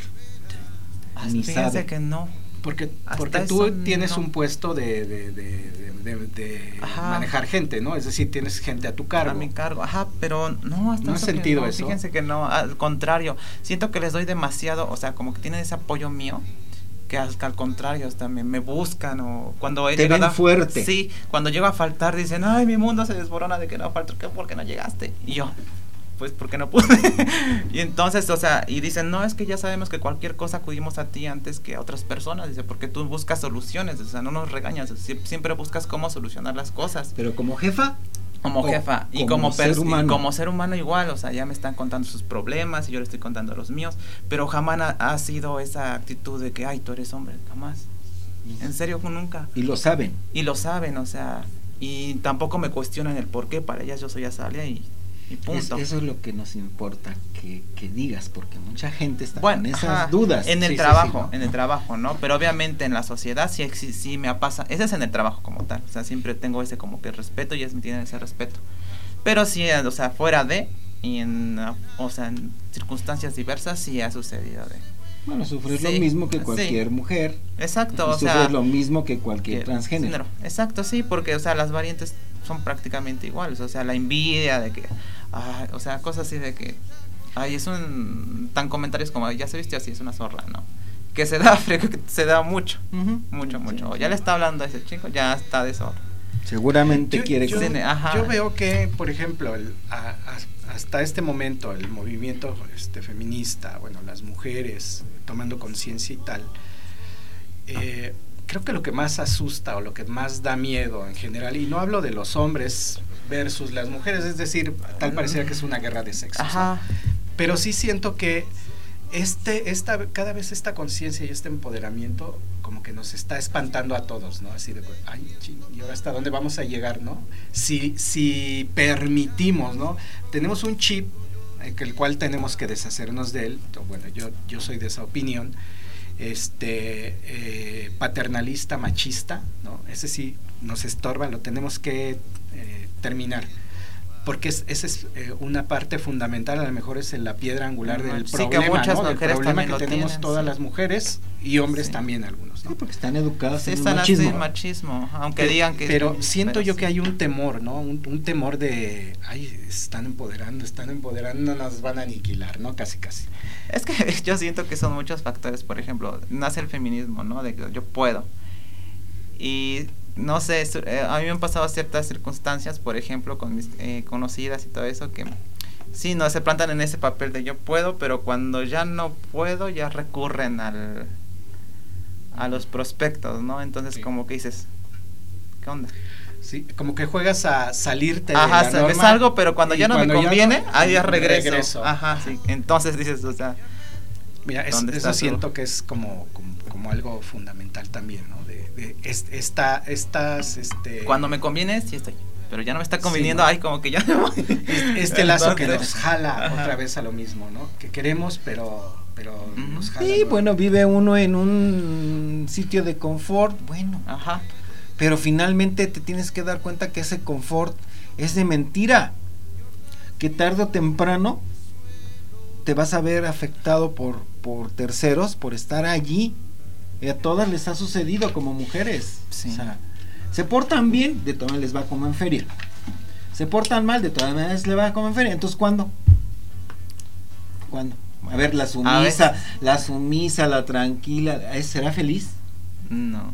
Ni sabe que no. Porque, porque tú tienes no. un puesto de, de, de, de, de, de manejar gente, ¿no? Es decir, tienes gente a tu cargo. A mi cargo, ajá, pero no, hasta ¿No has sentido no, eso? Fíjense que no, al contrario, siento que les doy demasiado, o sea, como que tienen ese apoyo mío, que al, al contrario, hasta me, me buscan, o cuando he te llegado ven a, fuerte. Sí, cuando llego a faltar dicen, ay, mi mundo se desborona de que no falto, ¿qué? ¿Por qué no llegaste? Y yo, pues porque no pude. Y entonces, o sea, y dicen, no, es que ya sabemos que cualquier cosa acudimos a ti antes que a otras personas, dice, porque tú buscas soluciones, o sea, no nos regañas, siempre buscas cómo solucionar las cosas. Pero como jefa, como jefa y como, como ser humano. Y como ser humano igual, o sea, ya me están contando sus problemas y yo le estoy contando los míos, pero jamás ha, ha sido esa actitud de que, ay, tú eres hombre, jamás. En serio, nunca. Y lo saben. Y lo saben, o sea, y tampoco me cuestionan el por qué, para ellas yo soy Azalia y y punto. Es, eso es lo que nos importa que, que digas, porque mucha gente está bueno, con esas ajá, dudas. En el sí, trabajo, sí, sí, ¿no? en el trabajo, ¿no? Pero obviamente en la sociedad sí, sí, sí me pasa, ese es en el trabajo como tal, o sea, siempre tengo ese como que respeto y ellos me tienen ese respeto. Pero sí, o sea, fuera de, y en, o sea, en circunstancias diversas sí ha sucedido de... Bueno, sufres sí, lo mismo que cualquier sí. mujer. Exacto, y o sea... sufres lo mismo que cualquier que, transgénero. Exacto, sí, porque, o sea, las variantes son prácticamente iguales, o sea, la envidia de que... Ay, o sea, cosas así de que... Ay, es un... Tan comentarios como, ya se vistió así, es una zorra, ¿no? Que se da, se da mucho, uh-huh. mucho, mucho. Sí, ya sí. Le está hablando a ese chico, ya está de zorra. Seguramente yo, quiere yo, que... Ajá. Yo veo que, por ejemplo, el, a, a, hasta este momento el movimiento este, feminista, bueno, las mujeres tomando conciencia y tal, eh, creo que lo que más asusta o lo que más da miedo en general, y no hablo de los hombres versus las mujeres, es decir, tal pareciera que es una guerra de sexos, ¿no? Pero sí siento que este, esta, cada vez esta conciencia y este empoderamiento como que nos está espantando a todos, ¿no? Así de, ay, ching, ¿y ahora hasta dónde vamos a llegar, no? Si, si permitimos, ¿no? Tenemos un chip, eh, el cual tenemos que deshacernos de él, bueno, yo, yo soy de esa opinión, este, eh, paternalista, machista, ¿no? Ese sí nos estorba, lo tenemos que eh, terminar. Porque es, esa es eh, una parte fundamental, a lo mejor es la piedra angular del sí, problema, que muchas ¿no? mujeres del problema también que lo tenemos tienen, todas sí. las mujeres y hombres sí. también algunos, ¿no? Sí, porque están educados sí, en están el machismo. Así, machismo, aunque pero, digan que... Pero siento pero yo sí. que hay un temor, ¿no? Un, un temor de, ay, están empoderando, están empoderando, nos van a aniquilar, ¿no? Casi, casi. Es que yo siento que son muchos factores, por ejemplo, nace el feminismo, ¿no? De que yo puedo. Y... no sé, a mí me han pasado ciertas circunstancias, por ejemplo, con mis eh, conocidas y todo eso, que sí, no se plantan en ese papel de yo puedo, pero cuando ya no puedo, ya recurren al a los prospectos, ¿no? Entonces, sí. como que dices, ¿qué onda? Sí, como que juegas a salirte Ajá, de la norma. me salgo, pero cuando ya no me conviene, ya no, ahí ya regreso. regreso. Ajá, sí. Entonces dices, o sea, mira, es, eso siento que es como, como, como algo fundamental también, ¿no? De, de es, esta, estas, este. Cuando me conviene, sí estoy. Pero ya no me está conviniendo, sí, ¿no? Ay, como que ya me voy. Este, este lazo Entonces, que nos jala ajá. otra vez a lo mismo, ¿no? Que queremos, pero, pero uh-huh. nos jala. Sí, ¿no? Bueno, vive uno en un sitio de confort, bueno. Ajá. Pero finalmente te tienes que dar cuenta que ese confort es de mentira, que tarde o temprano te vas a ver afectado por, por terceros, por estar allí. Y a todas les ha sucedido como mujeres. Sí. O sea, se portan bien, de todas maneras les va como en feria. Se portan mal, de todas maneras les va como en feria. Entonces, ¿cuándo? ¿Cuándo? A ver, la sumisa, ver. la sumisa, la tranquila, ¿será feliz? No.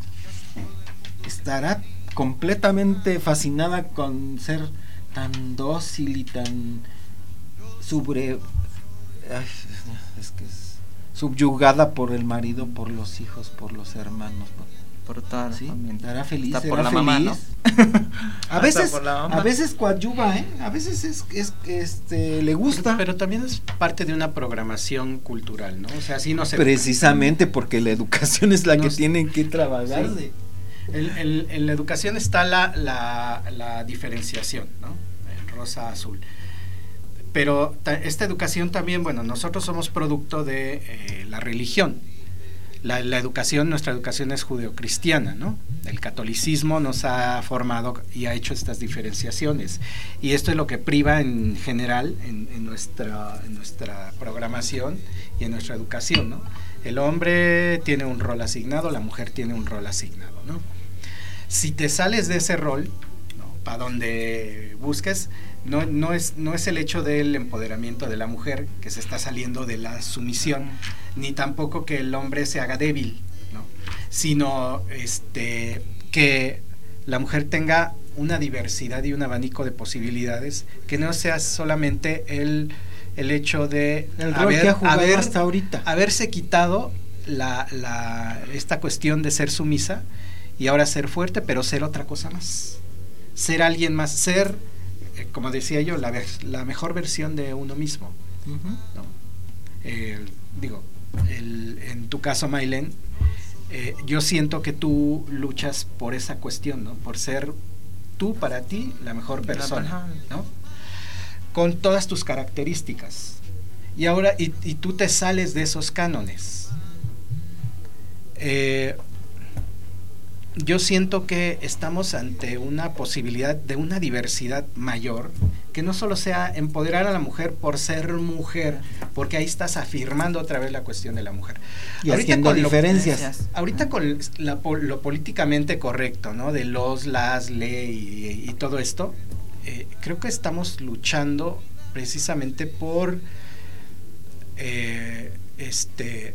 Estará completamente fascinada con ser tan dócil y tan sobre ay, es que es subyugada por el marido, por los hijos, por los hermanos, por, por toda la ¿sí? familia. Estará feliz, Hasta será por la feliz. Mamá, ¿no? a veces a veces coadyuva, ¿eh? A veces es es este le gusta, pero también es parte de una programación cultural, ¿no? O sea, así no se precisamente porque la educación es la no que se... tienen que trabajar. Sí. El, el, en la educación está la, la, la diferenciación, ¿no? El rosa azul. Pero ta, esta educación también, bueno, nosotros somos producto de eh, la religión. La, la educación, nuestra educación es judeocristiana, ¿no? El catolicismo nos ha formado y ha hecho estas diferenciaciones. Y esto es lo que priva en general en, en, nuestra, en nuestra programación y en nuestra educación, ¿no? El hombre tiene un rol asignado, la mujer tiene un rol asignado, ¿no? Si te sales de ese rol, ¿no? Para donde busques, no, no, es, no es el hecho del empoderamiento de la mujer que se está saliendo de la sumisión, ni tampoco que el hombre se haga débil, ¿no? Sino este, que la mujer tenga una diversidad y un abanico de posibilidades, que no sea solamente el... el hecho de el rol haber, que ha jugado haber, hasta ahorita, haberse quitado la, la, esta cuestión de ser sumisa y ahora ser fuerte, pero ser otra cosa más, ser alguien más, ser, eh, como decía yo, la, la mejor versión de uno mismo, uh-huh. ¿no? Eh, digo, el, en tu caso, Maylen, eh, yo siento que tú luchas por esa cuestión, ¿no? Por ser tú para ti la mejor persona, ¿no? Con todas tus características. Y ahora, y, y tú te sales de esos cánones. Eh, yo siento que estamos ante una posibilidad de una diversidad mayor, que no solo sea empoderar a la mujer por ser mujer, porque ahí estás afirmando otra vez la cuestión de la mujer. Y ahorita haciendo con diferencias. Lo, ahorita con la, lo políticamente correcto, ¿no? De los, las, le y, y todo esto, eh, creo que estamos luchando precisamente por eh, este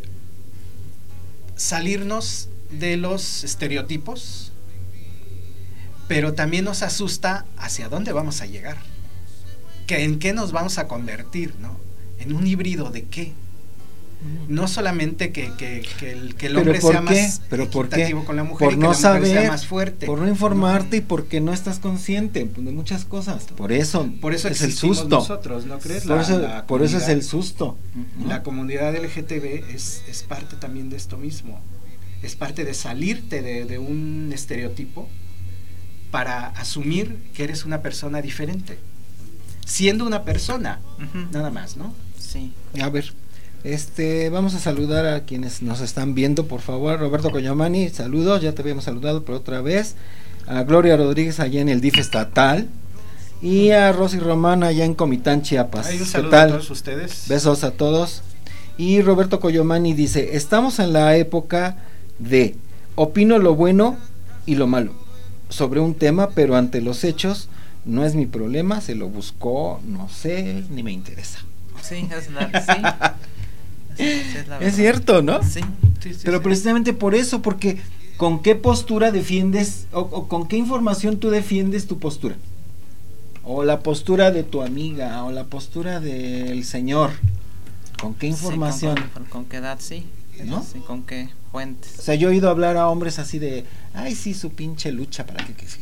salirnos de los estereotipos, pero también nos asusta hacia dónde vamos a llegar, que en qué nos vamos a convertir, ¿no? En un híbrido de qué. No solamente que, que, que el, que el hombre sea qué? más ¿Pero equitativo por con la mujer por y que no la saber, mujer sea más fuerte. Por no informarte, no. Y porque no estás consciente de muchas cosas. Por eso, por eso es el susto. Nosotros, ¿no crees? Por, la, eso, la por eso es el susto. Uh-huh. La comunidad L G T B es, es parte también de esto mismo. Es parte de salirte de, de un estereotipo para asumir que eres una persona diferente. Siendo una persona, uh-huh. nada más, ¿no? Sí. A ver. Este, vamos a saludar a quienes nos están viendo, por favor. Roberto Coyomani, saludos, ya te habíamos saludado por otra vez. A Gloria Rodríguez allá en el D I F estatal y a Rosy Román allá en Comitán, Chiapas. Hay un saludo a todos ustedes. Besos a todos. Y Roberto Coyomani dice, estamos en la época de opino lo bueno y lo malo sobre un tema, pero ante los hechos no es mi problema, se lo buscó, no sé, ni me interesa. Sí, es la, sí. Es, la es cierto, ¿no? Sí, sí, sí pero sí. precisamente por eso, porque ¿con qué postura defiendes o, o con qué información tú defiendes tu postura? O la postura de tu amiga, o la postura del señor. ¿Con qué información? Sí, con, con, con qué edad, sí. ¿No? Sí, con qué fuentes. O sea, yo he oído hablar a hombres así de, ay, sí, su pinche lucha para que, que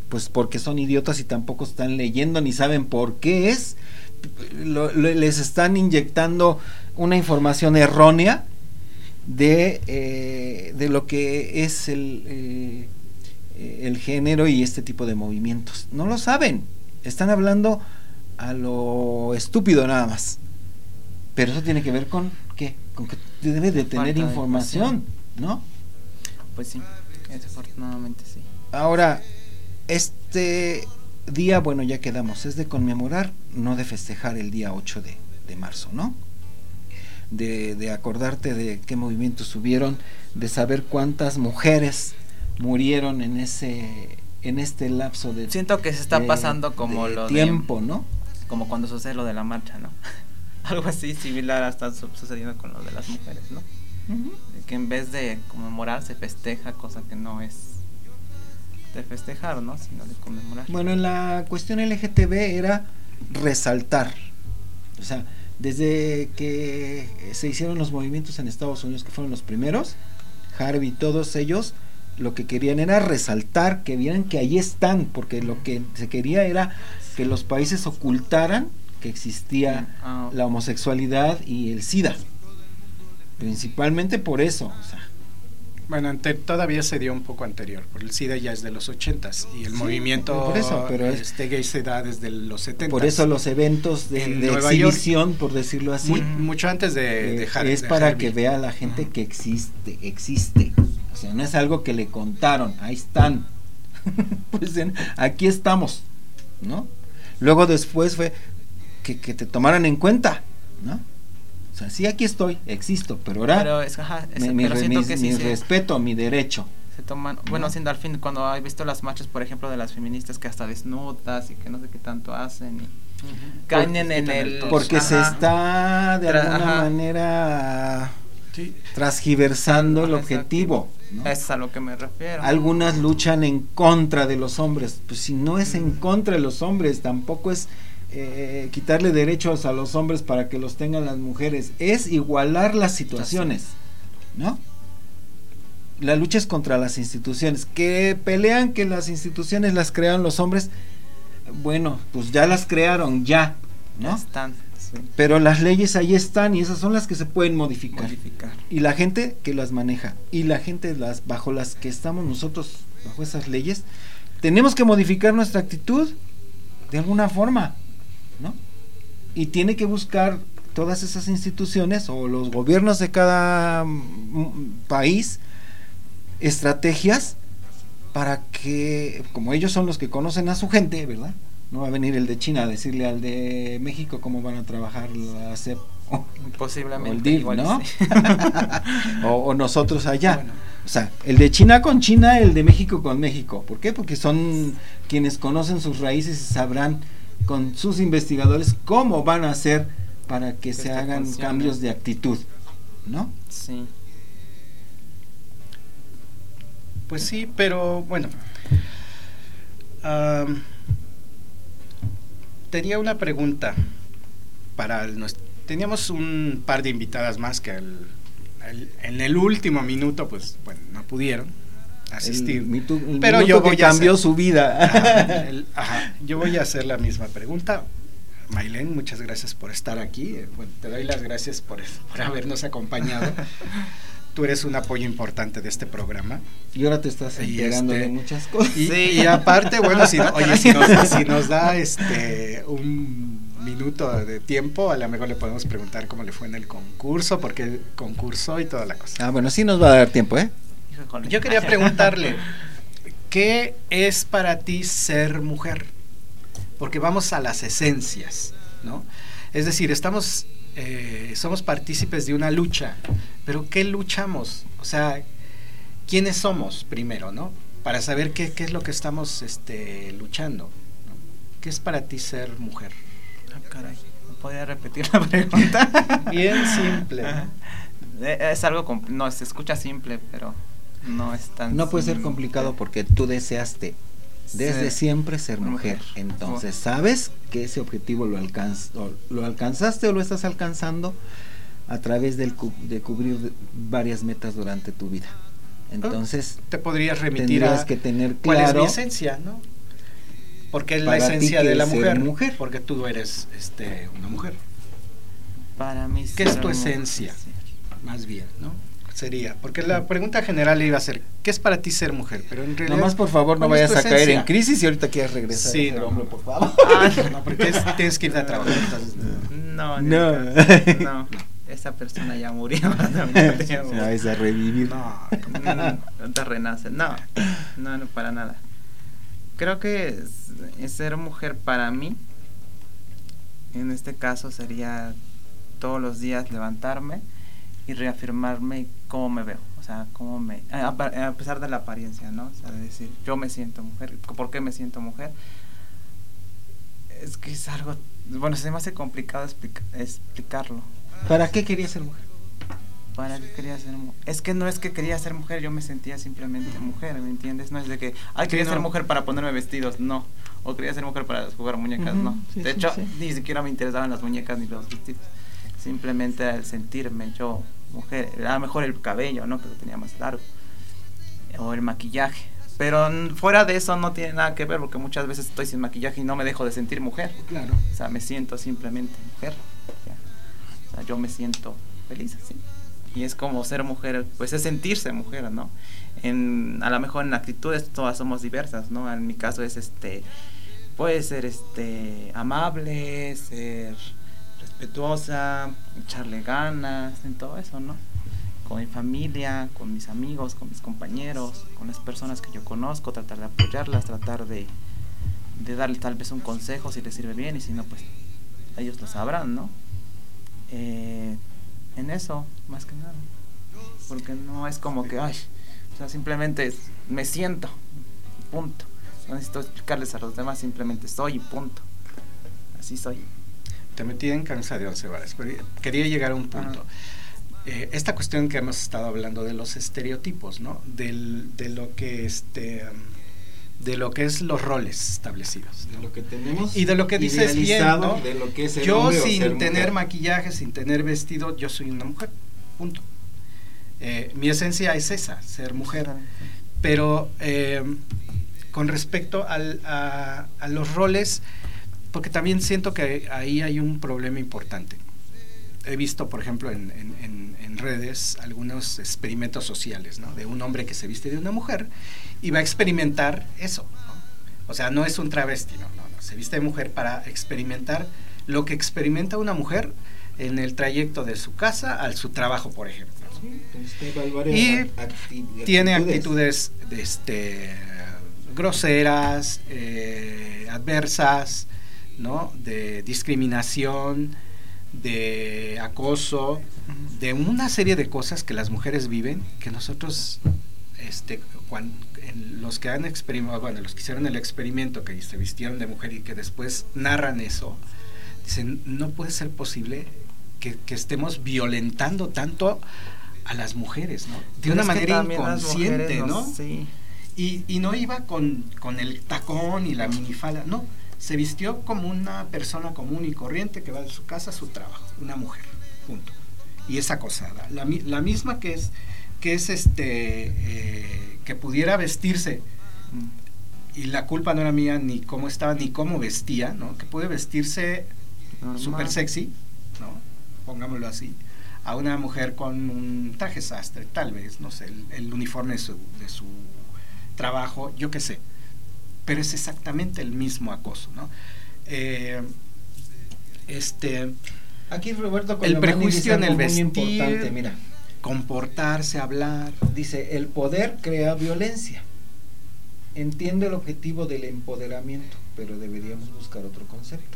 pues porque son idiotas y tampoco están leyendo ni saben por qué es, lo, lo, les están inyectando una información errónea de, eh, de lo que es el, eh, el género y este tipo de movimientos. No lo saben, están hablando a lo estúpido nada más, pero eso tiene que ver con ¿qué? Con que debe de tener Falta información, de ¿no? Pues sí, desafortunadamente sí. Ahora, este día, bueno, ya quedamos, es de conmemorar, no de festejar el día ocho de, de marzo, ¿no? De, de acordarte de qué movimientos hubieron, de saber cuántas mujeres murieron en ese en este lapso de siento que se está de, de como lo tiempo, de, ¿no? Como cuando sucede lo de la marcha, ¿no? Algo así similar está sucediendo con lo de las mujeres, ¿no? Uh-huh. Que en vez de conmemorar se festeja, cosa que no es de festejar, ¿no? Sino de conmemorar. Bueno, en la cuestión L G T B era resaltar, o sea, desde que se hicieron los movimientos en Estados Unidos, que fueron los primeros, Harvey y todos ellos, lo que querían era resaltar, que vieran que ahí están, porque lo que se quería era que los países ocultaran que existía oh. la homosexualidad y el SIDA, principalmente por eso, o sea. Bueno, ante, todavía se dio un poco anterior, porque el SIDA ya es de los ochentas y el sí, movimiento por eso, pero este gay se da desde los setentas. Por eso los eventos de, de exhibición, York, por decirlo así, muy, mucho antes de, eh, de Harvey, es de para Harvey. que vea la gente uh-huh. que existe, existe. O sea, no es algo que le contaron, ahí están. Pues en, aquí estamos, ¿no? Luego después fue que, que te tomaran en cuenta, ¿no? O sea, sí, aquí estoy, existo, pero ahora pero es, ajá, es, mi, pero mi, mi, que mi sí, respeto, sí. mi derecho. Se toman, bueno, ¿no? Siendo al fin, cuando he visto las marchas, por ejemplo, de las feministas que hasta desnudas y que no sé qué tanto hacen y uh-huh. caen en el... el porque ajá. se está de alguna ajá. manera sí. transgiversando el objetivo, ¿no? Es a lo que me refiero. Algunas luchan en contra de los hombres, pues si no es en contra de los hombres, tampoco es eh, quitarle derechos a los hombres para que los tengan las mujeres, es igualar las situaciones, ¿no? La lucha es contra las instituciones, que pelean que las instituciones las crearon los hombres, bueno, pues ya las crearon, ya, ¿no? Ya están. Sí. Pero las leyes ahí están y esas son las que se pueden modificar. modificar. Y la gente que las maneja y la gente las bajo las que estamos nosotros, bajo esas leyes, tenemos que modificar nuestra actitud de alguna forma, ¿no? Y tiene que buscar todas esas instituciones o los gobiernos de cada mm, país estrategias para que, como ellos son los que conocen a su gente, ¿verdad? No va a venir el de China a decirle al de México cómo van a trabajar la C E P o, posiblemente o el D I F, ¿no? Sí. o, o nosotros allá. Bueno. O sea, el de China con China, el de México con México. ¿Por qué? Porque son quienes conocen sus raíces y sabrán con sus investigadores cómo van a hacer para que, que se hagan funcione. cambios de actitud, ¿no? Sí. Pues sí, pero bueno. Um, tenía una pregunta para el, teníamos un par de invitadas más que el, el, en el último minuto pues bueno no pudieron asistir, el, mitu, el pero yo voy que cambió a hacer, su vida. Ajá, el, ajá, yo voy a hacer la misma pregunta. Maylene, muchas gracias por estar aquí. Bueno, te doy las gracias por, por habernos acompañado. Tú eres un apoyo importante de este programa. Y ahora te estás enterando este, de muchas cosas. Y, sí. y aparte, bueno, si, oye, si nos, si nos da este un minuto de tiempo, a lo mejor le podemos preguntar cómo le fue en el concurso, porque concursó y toda la cosa. Ah, bueno, sí nos va a dar tiempo, ¿eh? Yo quería preguntarle, ¿qué es para ti ser mujer? Porque vamos a las esencias, ¿no? Es decir, estamos... Eh, somos partícipes de una lucha, pero ¿qué luchamos? O sea, ¿quiénes somos primero, no? Para saber qué, qué es lo que estamos este, luchando, ¿no? ¿Qué es para ti ser mujer? Ah, caray, ¿no podía repetir la pregunta? Bien simple. Es algo, compl- no, se escucha simple, pero no es tan No puede simple. ser complicado porque tú deseaste desde sí. siempre ser mujer, entonces sabes que ese objetivo lo alcanz, lo alcanzaste o lo estás alcanzando a través del cu- de cubrir varias metas durante tu vida. Entonces te podrías remitir a que tener claro cuál es mi esencia, ¿no? Porque es la Para ti, esencia ¿qué de la es ser mujer, mujer? porque tú eres este, una mujer. Para mí ¿Qué ser es tu mu- esencia? Más bien, ¿no? Sería, porque la pregunta general iba a ser, ¿qué es para ti ser mujer? Pero en realidad, Nomás por favor no ¿cuál es vayas tu a caer esencia? en crisis y ahorita quieres regresar Sí, a ser no. hombre, por favor. Ah, no, porque es- tienes que irte a trabajar, entonces, No, No. no. No, esa persona ya murió. Se va a revivir. no, No te renace. No, no, no, para nada. Creo que es, es ser mujer para mí, en este caso sería todos los días levantarme y reafirmarme cómo me veo, o sea, cómo me, a, a pesar de la apariencia, ¿no? O sea, de decir, yo me siento mujer. ¿Por qué me siento mujer? Es que es algo, bueno, se me hace complicado explica, explicarlo. ¿Para qué querías ser mujer? ¿Para qué quería ser mujer? Es que no es que quería ser mujer, yo me sentía simplemente mujer, ¿me entiendes? No es de que, ay, quería Sí, no. ser mujer para ponerme vestidos, no. O quería ser mujer para jugar muñecas, Ujú, no. sí, de sí, hecho, sí. ni siquiera me interesaban las muñecas ni los vestidos. Simplemente al sentirme yo mujer, a lo mejor el cabello, ¿no? Que lo tenía más largo. O el maquillaje. Pero n- fuera de eso no tiene nada que ver, porque muchas veces estoy sin maquillaje y no me dejo de sentir mujer. claro. O sea, me siento simplemente mujer. Ya. O sea, yo me siento feliz así. Y es como ser mujer, pues es sentirse mujer, ¿no? En, a lo mejor en actitudes todas somos diversas, ¿no? En mi caso es este, puede ser este, amable, ser respetuosa, echarle ganas, en todo eso, ¿no? Con mi familia, con mis amigos, con mis compañeros, con las personas que yo conozco, tratar de apoyarlas, tratar de, de darles tal vez un consejo si les sirve bien, y si no, pues ellos lo sabrán, ¿no? Eh, en eso, más que nada, porque no es como que, ay, o sea, simplemente es, me siento, punto. No necesito explicarles a los demás, simplemente soy y punto. Así soy. Te metí en camisa de once varas, pero quería llegar a un punto. Eh, esta cuestión que hemos estado hablando de los estereotipos, ¿no? Del, de lo que este de lo que es los roles establecidos, ¿no? De lo que tenemos Y de lo que dices bien, idealizado, ¿no? de lo que es ser Yo hombre o sin ser tener mujer. maquillaje, sin tener vestido, yo soy una mujer, punto. Eh, mi esencia es esa, ser mujer. Pero eh, con respecto al, a, a los roles, porque también siento que ahí hay un problema importante. He visto, por ejemplo, en, en, en, en redes algunos experimentos sociales, ¿no? De un hombre que se viste de una mujer y va a experimentar eso, ¿no? O sea, no es un travesti, no, no, no, se viste de mujer para experimentar lo que experimenta una mujer en el trayecto de su casa a su trabajo, por ejemplo, ¿no? Y tiene actitudes de este, groseras, eh, adversas, ¿no? De discriminación, de acoso, de una serie de cosas que las mujeres viven, que nosotros, este, cuando, en los que han experimentado, bueno, los que hicieron el experimento, que se vistieron de mujer y que después narran eso, dicen, no puede ser posible que, que estemos violentando tanto a las mujeres, ¿no? De Pero una es que manera también las inconsciente, mujeres ¿no? nos- Sí. Y, y no iba con, con el tacón y la minifalda, no, se vistió como una persona común y corriente que va de su casa a su trabajo, una mujer, punto. Y es acosada, la, la misma que es, que es este, eh, que pudiera vestirse, y la culpa no era mía ni cómo estaba ni cómo vestía, ¿no? Que puede vestirse Normal. súper sexy, ¿no? Pongámoslo así, a una mujer con un traje sastre, tal vez, no sé, el, el uniforme de su, de su trabajo, yo qué sé, pero es exactamente el mismo acoso, ¿no? Eh, este, Aquí Roberto el Colomani prejuicio dice en el algo muy vestir, importante, mira, comportarse, hablar. dice, el poder crea violencia. Entiendo el objetivo del empoderamiento, pero deberíamos buscar otro concepto.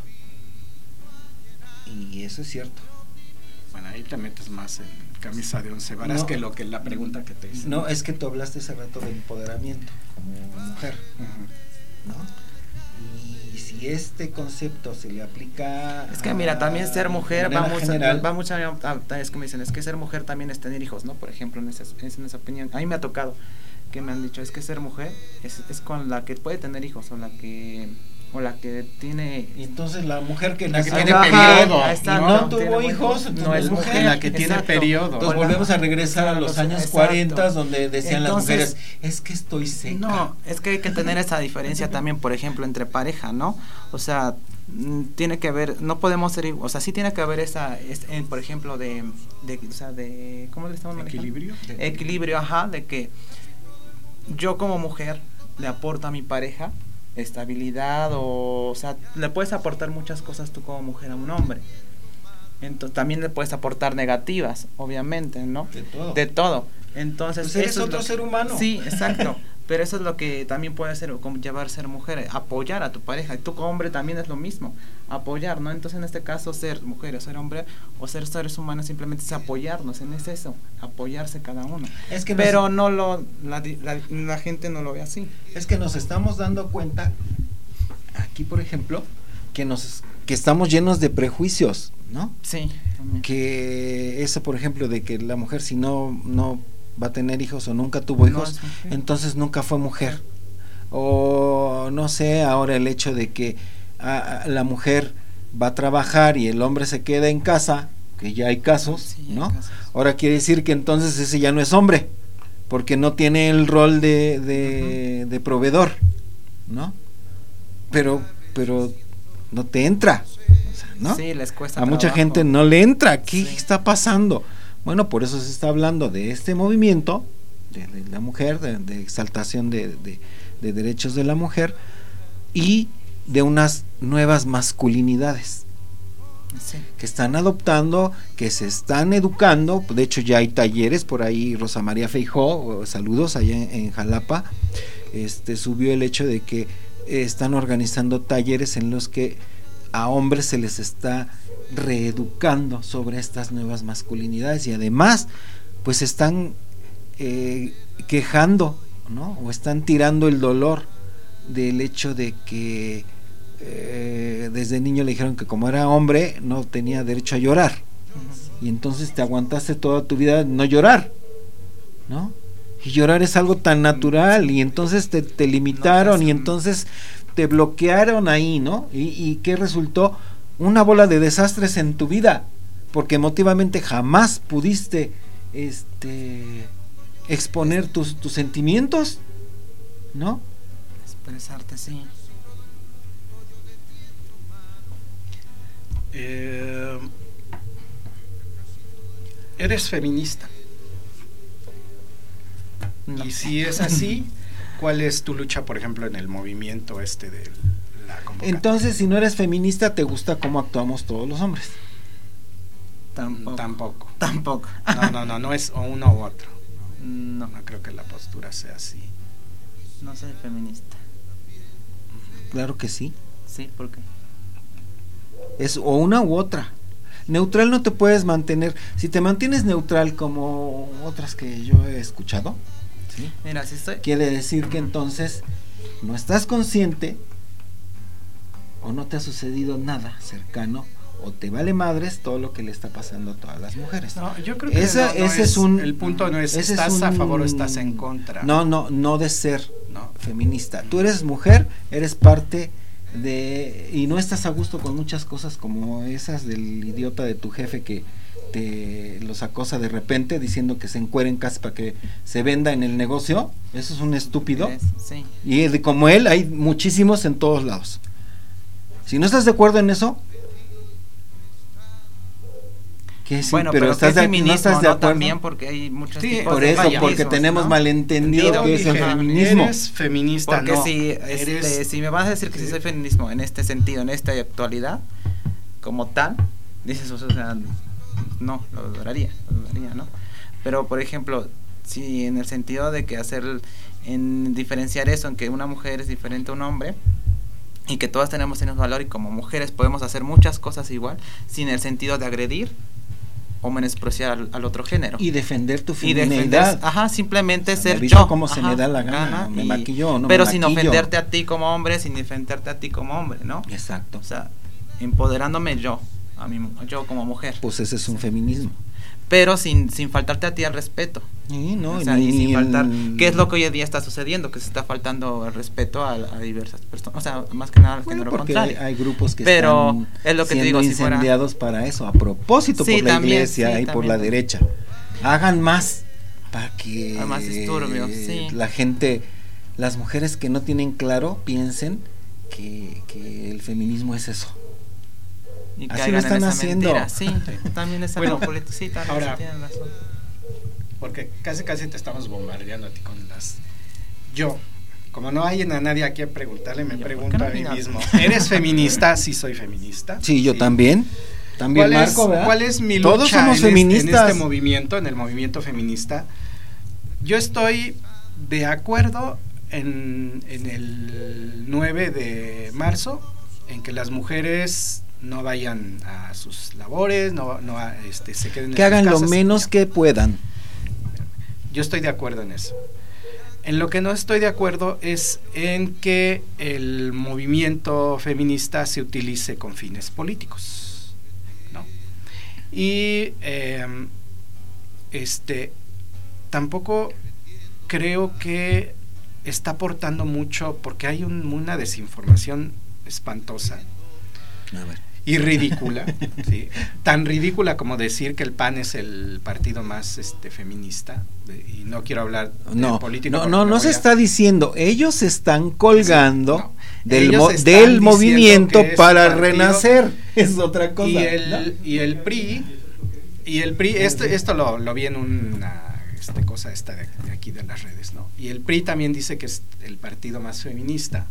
Y eso es cierto. Bueno, ahí te metes más en camisa de once varas No. que lo que la pregunta que te hice. No, es que tú hablaste hace rato de empoderamiento como mujer, Ujú. ¿no? Y si este concepto se le aplica Es que mira, también ser mujer de va manera mucho, general, va mucho, a- es que me dicen, es que ser mujer también es tener hijos, ¿no? Por ejemplo, en esa, en esa opinión, a mí me ha tocado que me han dicho, es que ser mujer es, es con la que puede tener hijos o la que o la que tiene... Entonces la mujer que, la que nació, tiene periodo y no tuvo hijos, no es mujer, mujer, la que tiene exacto. periodo. Entonces volvemos a regresar a los años Exacto. cuarenta, donde decían Entonces, las mujeres, es que estoy seca. No, es que hay que tener esa diferencia también, por ejemplo, entre pareja, ¿no? O sea, tiene que haber, no podemos ser, o sea, sí tiene que haber esa, es, en, por ejemplo, de, de, o sea, de, ¿cómo le estamos manejando? Equilibrio. Equilibrio, ajá, de que yo como mujer le aporto a mi pareja estabilidad, o, o sea, le puedes aportar muchas cosas tú como mujer a un hombre. Entonces, también le puedes aportar negativas, obviamente, ¿no? De todo. De todo. Entonces, pues eres eso otro es ser humano. Sí, exacto. Pero eso es lo que también puede ser, como llevar ser mujer, apoyar a tu pareja. Y tú como hombre también es lo mismo, apoyar, ¿no? Entonces en este caso ser mujer o ser hombre o ser seres humanos simplemente es apoyarnos, en es eso, apoyarse cada uno. Es que pero nos, no lo, la, la, la gente no lo ve así. Es que nos estamos dando cuenta, aquí por ejemplo, que nos que estamos llenos de prejuicios, ¿no? Sí, también. Que eso, por ejemplo, de que la mujer si no no va a tener hijos o nunca tuvo hijos, no entonces nunca fue mujer. O no sé, ahora el hecho de que a, a, la mujer va a trabajar y el hombre se queda en casa, que ya hay casos, sí, ¿no? Hay casos. Ahora quiere decir que entonces ese ya no es hombre, porque no tiene el rol de, de, uh-huh. de proveedor, ¿no? Pero, pero no te entra, o sea, ¿no? Sí, les cuesta a trabajo. Mucha gente no le entra. ¿Qué sí. está pasando? Bueno, por eso se está hablando de este movimiento de, de la mujer, de, de exaltación de, de, de derechos de la mujer y de unas nuevas masculinidades sí. que están adoptando, que se están educando. De hecho ya hay talleres por ahí. Rosa María Feijó, saludos allá en, en Jalapa, este subió el hecho de que eh, están organizando talleres en los que a hombres se les está reeducando sobre estas nuevas masculinidades y además pues están eh, quejando, ¿no? O están tirando el dolor del hecho de que eh, desde niño le dijeron que como era hombre no tenía derecho a llorar uh-huh. y entonces te aguantaste toda tu vida no llorar, ¿no? Y llorar es algo tan natural y entonces te, te limitaron no, y entonces te bloquearon ahí, ¿no? Y, y ¿qué resultó? Una bola de desastres en tu vida, porque emotivamente jamás pudiste este exponer tus, tus sentimientos, ¿no? Expresarte, sí. Eh, ¿Eres feminista? No. Y si es así, ¿cuál es tu lucha, por ejemplo, en el movimiento este de la convocatoria? Entonces, si no eres feminista, ¿te gusta cómo actuamos todos los hombres? Tampoco. Tampoco. Tampoco. No, no, no, no es o uno u otro. No. No creo que la postura sea así. No soy feminista. Claro que sí. Sí, ¿por qué? Es o una u otra. Neutral no te puedes mantener. Si te mantienes neutral como otras que yo he escuchado, ¿sí? Mira, si estoy... quiere decir que entonces no estás consciente o no te ha sucedido nada cercano o te vale madres todo lo que le está pasando a todas las mujeres. No, yo creo que Esa, no, no ese es, es un el punto no es ese estás es un, a favor o estás en contra. No, no, no de ser no. feminista. Tú eres mujer, eres parte de y no estás a gusto con muchas cosas como esas del idiota de tu jefe que te los acosa de repente diciendo que se encueren casi para que se venda en el negocio. Eso es un estúpido. Sí. Y de, como él hay muchísimos en todos lados. Si no estás de acuerdo en eso, que sí, bueno, pero, pero estás de, de, feminismo, no estás de ¿no? acuerdo También porque hay muchos sí, tipos por de eso, porque tenemos ¿no? malentendido que es el feminismo. Eres feminista, porque no. si, Eres... este, si me vas a decir que sí soy feminismo en este sentido, en esta actualidad, como tal, dices, o sea, no, lo dudaría, lo dudaría, ¿no? Pero, por ejemplo, si en el sentido de que hacer, en diferenciar eso, en que una mujer es diferente a un hombre, y que todas tenemos el mismo valor y como mujeres podemos hacer muchas cosas igual, sin el sentido de agredir o menospreciar al, al otro género. Y defender tu y feminidad. defender, ajá, simplemente o sea, ser yo. Como ajá, se me da la gana, gana me y, maquillo o no pero me sin maquillo. ofenderte a ti como hombre, sin defenderte a ti como hombre, ¿no? Exacto. O sea, empoderándome yo, a mí, yo como mujer. Pues ese es un feminismo. pero sin, sin faltarte a ti al respeto. Sí, no, o sea, ni, y sin ni faltar, el... ¿qué es lo que hoy en día está sucediendo? Que se está faltando el respeto a, a diversas personas, o sea, más que nada al bueno, género porque contrario. Hay, hay grupos que pero están es lo que te siendo digo, si fuera... incendiados para eso, a propósito Sí, por la también, iglesia sí, y también. por la derecha. Hagan más para que Ah, más disturbio, sí. la gente, las mujeres que no tienen claro, piensen que, que el feminismo es eso. Y así caigan lo están en esa haciendo. mentira. Sí, también es Bueno, algo político. Sí, también ahora, sí tienen razón. Porque casi casi te estamos bombardeando a ti con las... Yo, como no hay a nadie aquí a preguntarle, me Yo, pregunto ¿por a qué mí no mismo, ¿eres feminista? Sí, soy feminista. Sí, yo también. También ¿Cuál, Marco, es, ¿verdad? ¿Cuál es mi lucha Todos somos en, este, feministas. en este movimiento, en el movimiento feminista? Yo estoy de acuerdo en, en el nueve de marzo, en que las mujeres no vayan a sus labores, no, no este, se queden en que sus hagan lo casas. menos que puedan. Yo estoy de acuerdo en eso. En lo que no estoy de acuerdo es en que el movimiento feminista se utilice con fines políticos, ¿no? Y eh, este tampoco creo que está aportando mucho, porque hay un, una desinformación espantosa. A ver. Y ridícula, ¿sí? Tan ridícula como decir que el P A N es el partido más este feminista, de, y no quiero hablar de No, político. no, no, no se a... está diciendo, ellos están colgando sí, no. del, ellos mo están del movimiento para partido, renacer, es otra cosa. Y el, ¿no? y el P R I, y el P R I, esto, esto lo, lo vi en una este, cosa esta de, de aquí de las redes, ¿no? Y el P R I también dice que es el partido más feminista.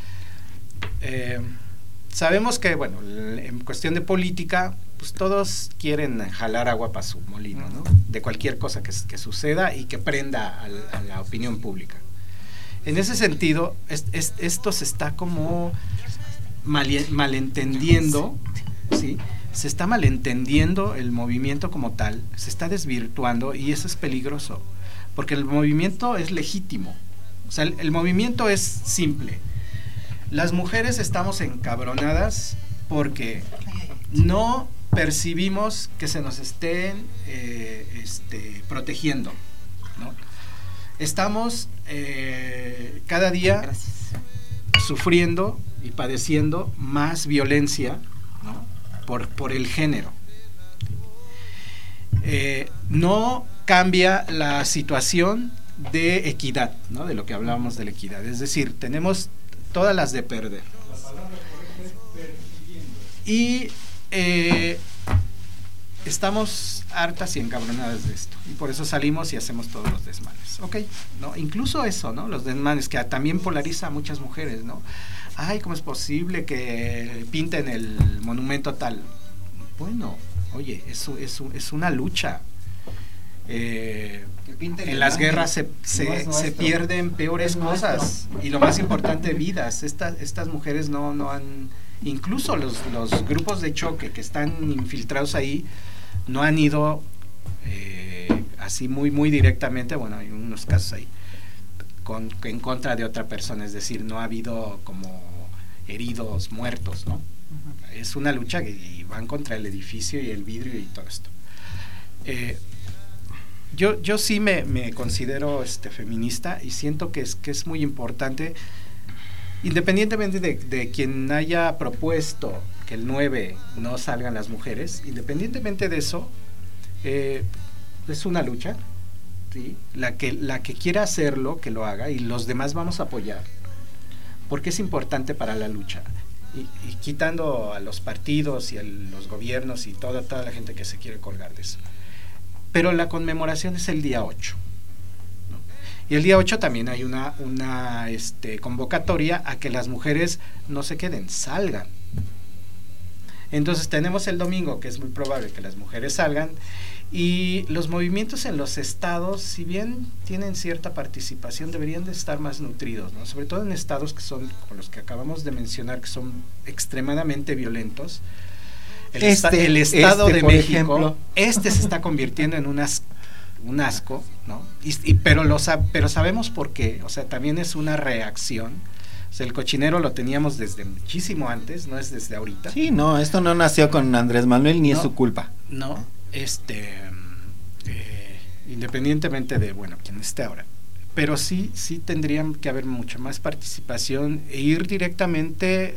Eh, Sabemos que, bueno, en cuestión de política, pues todos quieren jalar agua para su molino, ¿no? De cualquier cosa que, que suceda y que prenda a, a la opinión pública. En ese sentido, es, es, esto se está como mal, malentendiendo, ¿sí? Se está malentendiendo el movimiento como tal, se está desvirtuando y eso es peligroso, porque el movimiento es legítimo, o sea, el, el movimiento es simple. Las mujeres estamos encabronadas porque no percibimos que se nos estén eh, este, protegiendo, ¿no? Estamos eh, cada día Gracias. sufriendo y padeciendo más violencia, ¿no? por, por el género. Eh, no cambia la situación de equidad, ¿no? De lo que hablábamos de la equidad, es decir, tenemos todas las de perder. Y eh, estamos hartas y encabronadas de esto. Y por eso salimos y hacemos todos los desmanes. Ok, ¿no? Incluso eso, ¿no? Los desmanes, que también polariza a muchas mujeres, ¿no? Ay, ¿cómo es posible que pinten el monumento tal? Bueno, oye, eso es, es una lucha. Eh, en las guerras se, se, no es se pierden peores cosas y lo más importante, vidas. Estas, estas mujeres no, no han, incluso los, los grupos de choque que están infiltrados ahí no han ido eh, así muy muy directamente, bueno, hay unos casos ahí con, en contra de otra persona, es decir, no ha habido como heridos, muertos, ¿no? Uh-huh. Es una lucha que van contra el edificio y el vidrio y todo esto. eh, Yo, yo sí me, me considero este, feminista y siento que es, que es muy importante, independientemente de, de quien haya propuesto que el nueve no salgan las mujeres, independientemente de eso, eh, es una lucha, ¿sí? La que, la que quiera hacerlo, que lo haga, y los demás vamos a apoyar, porque es importante para la lucha. Y, y quitando a los partidos y a los gobiernos y toda, toda la gente que se quiere colgar de eso. Pero la conmemoración es el día ocho, ¿no? Y el día ocho también hay una, una este, convocatoria a que las mujeres no se queden, salgan. Entonces tenemos el domingo, que es muy probable que las mujeres salgan, y los movimientos en los estados, si bien tienen cierta participación, deberían de estar más nutridos, ¿no? Sobre todo en estados que son, con los que acabamos de mencionar, que son extremadamente violentos. El, este, esta, el Estado este, de México, ejemplo. este se está convirtiendo en un, as, un asco, ¿no? Y, y, pero, lo, pero sabemos por qué, o sea, también es una reacción. O sea, el cochinero lo teníamos desde muchísimo antes, no es desde ahorita. Sí, no, esto no nació con Andrés Manuel ni no, es su culpa. No, este, independientemente de, bueno, quién esté ahora. Pero sí, sí tendrían que haber mucha más participación e ir directamente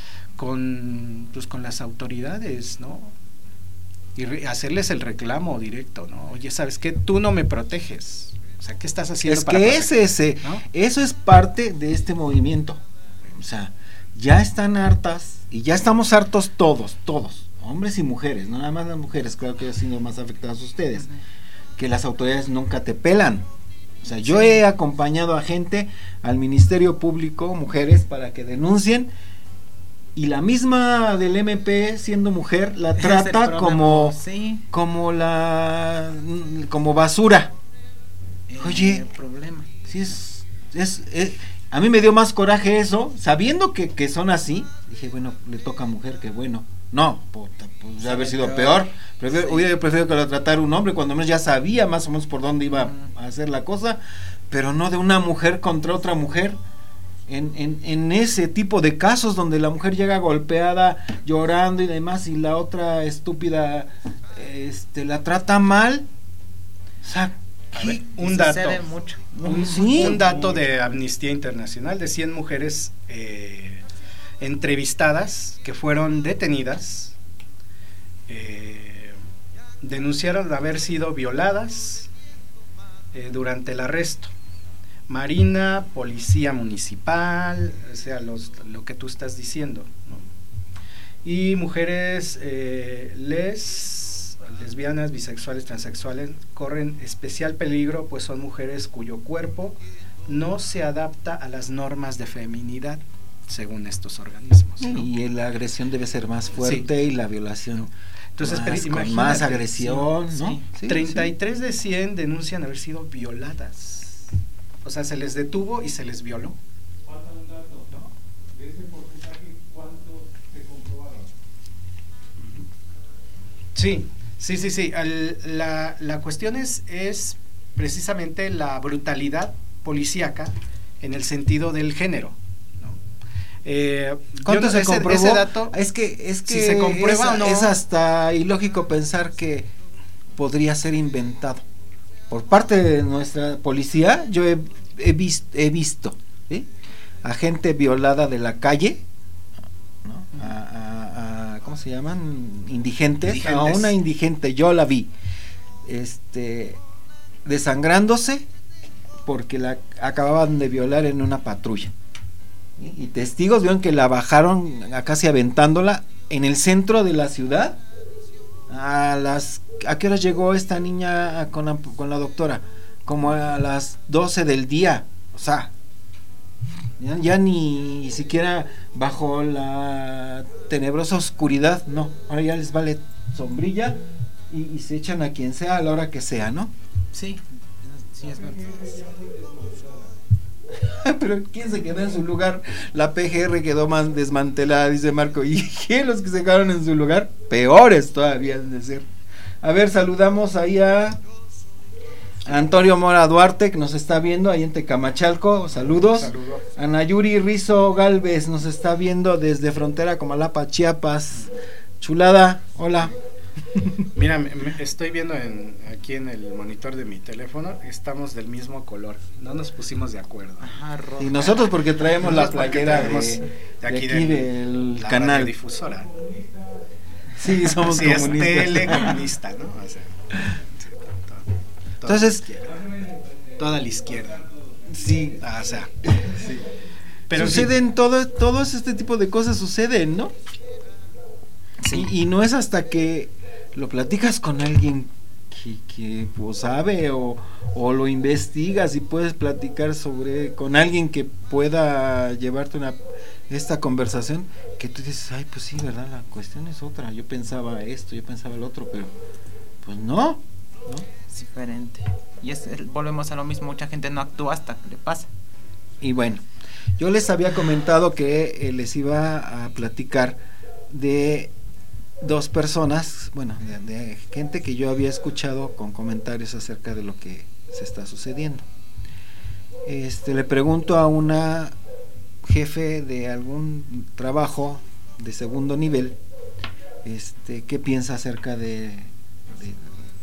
con, pues, con las autoridades, ¿no? Y re- hacerles el reclamo directo, ¿no? Oye, ¿sabes qué? Tú no me proteges. O sea, ¿qué estás haciendo es para que proteger? es ese, ¿no? eso es parte de este movimiento. O sea, ya están hartas y ya estamos hartos todos, todos, hombres y mujeres, no nada más las mujeres, claro que han sido más afectadas ustedes, uh-huh. que las autoridades nunca te pelan. O sea, yo sí. he acompañado a gente al Ministerio Público, mujeres, para que denuncien, y la misma del M P, siendo mujer, la trata como, sí. como la como basura. Eh, Oye, problema. Sí es, es, es, a mí me dio más coraje eso, sabiendo que, que son así. Dije, bueno, le toca a mujer, que bueno. No, puta, pues debe haber sido peor. peor. Prefiero, sí. Hubiera preferido que lo tratara un hombre, cuando menos ya sabía más o menos por dónde iba mm. a hacer la cosa, pero no de una mujer contra otra mujer. En, en, en ese tipo de casos donde la mujer llega golpeada, llorando y demás, y la otra estúpida este, la trata mal. O sea, ver, un dato mucho. Un, ¿Sí? un dato de Amnistía Internacional de cien mujeres eh, entrevistadas que fueron detenidas, eh, denunciaron haber sido violadas eh, durante el arresto. Marina, policía municipal, o sea, los, lo que tú estás diciendo, ¿no? Y mujeres eh, les, lesbianas, bisexuales, transexuales corren especial peligro, pues son mujeres cuyo cuerpo no se adapta a las normas de feminidad, según estos organismos, ¿no? Y la agresión debe ser más fuerte, sí. y la violación Entonces, más, pero, con más agresión, sí, ¿no? Sí. Sí, treinta y tres sí. de cien denuncian haber sido violadas. O sea, se les detuvo y se les violó. Falta un dato, ¿no? De ese porcentaje, ¿cuántos se comprobaron? Sí, sí, sí, sí. Al, la, la cuestión es, es precisamente la brutalidad policíaca en el sentido del género, ¿no? Eh, ¿Cuánto no, se ese, comprobó? Ese dato, es que, es que si se comprueba es, o no, es hasta ilógico pensar que podría ser inventado. Por parte de nuestra policía, yo he, he, vis, he visto ¿sí? a gente violada de la calle, ¿no? a, a, a, ¿cómo se llaman? Indigentes, indigentes, a una indigente, yo la vi, este, desangrándose porque la acababan de violar en una patrulla. ¿sí? Y testigos vieron que la bajaron casi aventándola en el centro de la ciudad. A las ¿A qué hora llegó esta niña con la, con la doctora? Como a las doce del día. O sea, ya, ya ni siquiera bajo la tenebrosa oscuridad, no. Ahora ya les vale sombrilla y, y se echan a quien sea a la hora que sea, ¿no? Sí, sí es verdad. Pero ¿quién se quedó en su lugar? La P G R quedó más desmantelada, dice Marco. ¿Y qué? Los que se quedaron en su lugar, peores todavía han de ser. A ver, saludamos ahí a Antonio Mora Duarte, que nos está viendo ahí en Tecamachalco. Saludos. Saludos. Ana Yuri Rizo Galvez nos está viendo desde frontera Comalapa, Chiapas. Chulada, hola. Mira, me, me estoy viendo en, aquí en el monitor de mi teléfono, estamos del mismo color, no nos pusimos de acuerdo. Ajá, roja. Y nosotros porque traemos nosotros la playera de, de de aquí, aquí del, del la canal. Difusora. Sí, somos sí, comunistas. Es telecomunista, ¿no? O sea, sí, todo, todo entonces, la toda la izquierda. Sí, ah, o sea, sí. Pero suceden sí. todo, todos este tipo de cosas suceden, ¿no? Sí. Y, y no es hasta que lo platicas con alguien que, que pues, sabe o, o lo investigas y puedes platicar sobre con alguien que pueda llevarte una esta conversación, que tú dices, ay, pues sí, verdad, la cuestión es otra, yo pensaba esto, yo pensaba el otro, pero pues no, ¿no? Es diferente. Y es, volvemos a lo mismo, mucha gente no actúa hasta que le pasa. Y bueno, yo les había comentado que eh, les iba a platicar de dos personas, bueno, de, de gente que yo había escuchado con comentarios acerca de lo que se está sucediendo. Este, le pregunto a una jefe de algún trabajo de segundo nivel, este, qué piensa acerca de, de,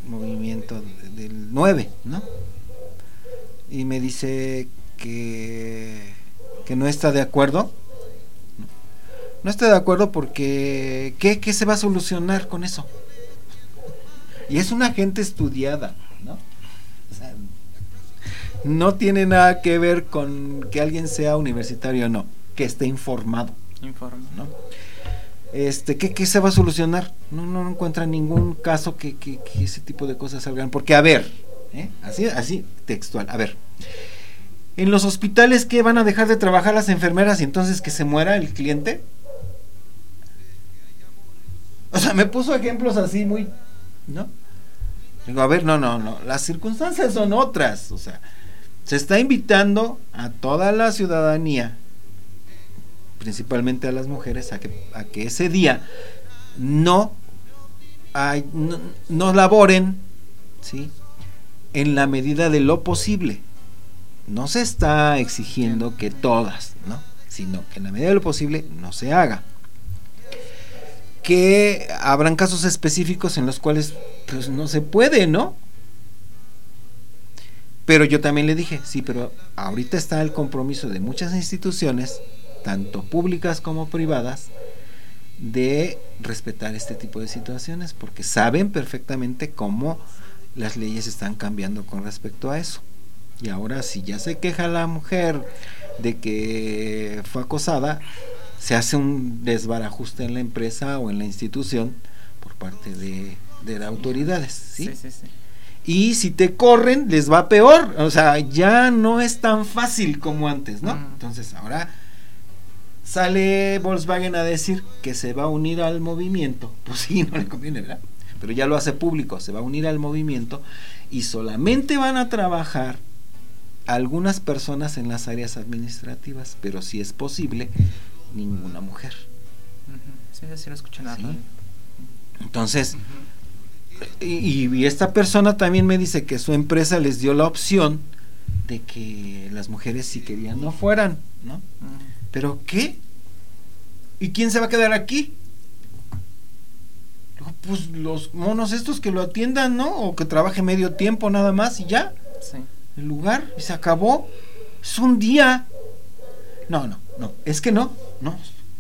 movimiento del nueve, ¿no? Y me dice que, que no está de acuerdo. No está de acuerdo porque ¿qué, qué se va a solucionar con eso? Y es una gente estudiada, ¿no? O sea, no tiene nada que ver con que alguien sea universitario o no, que esté informado. Informado, ¿no? Este, ¿qué, ¿qué se va a solucionar? No, no encuentra ningún caso que, que, que ese tipo de cosas salgan. Porque, a ver, ¿eh? así, así textual, a ver, en los hospitales, ¿qué van a dejar de trabajar las enfermeras y entonces que se muera el cliente? O sea, me puso ejemplos así muy, ¿no? Digo, a ver, no, no, no, las circunstancias son otras. O sea, se está invitando a toda la ciudadanía, principalmente a las mujeres, a que, a que ese día no, hay, no, no laboren, ¿sí?, en la medida de lo posible. No se está exigiendo que todas, ¿no?, sino que en la medida de lo posible no se haga. Que habrán casos específicos en los cuales pues no se puede, ¿no? Pero yo también le dije, sí, pero ahorita está el compromiso de muchas instituciones, tanto públicas como privadas, de respetar este tipo de situaciones, porque saben perfectamente cómo las leyes están cambiando con respecto a eso. Y ahora, si ya se queja la mujer de que fue acosada, se hace un desbarajuste en la empresa o en la institución por parte de, de las autoridades, ¿sí? Sí, sí, sí. Y si te corren, les va peor. O sea, ya no es tan fácil como antes, ¿no? Mm. Entonces, ahora sale Volkswagen a decir que se va a unir al movimiento. Pues sí, no le conviene, ¿verdad? Pero ya lo hace público, se va a unir al movimiento y solamente van a trabajar algunas personas en las áreas administrativas, pero si es posible, ninguna mujer. Sí, sí, lo escuché nada. ¿Sí? Entonces, uh-huh. y, y esta persona también me dice que su empresa les dio la opción de que las mujeres, si querían, no fueran, ¿no? Uh-huh. ¿Pero qué? ¿Y quién se va a quedar aquí? Pues los monos estos que lo atiendan, ¿no? O que trabaje medio tiempo nada más y ya. Sí. El lugar, y se acabó. Es un día. No, no, no, es que no, no.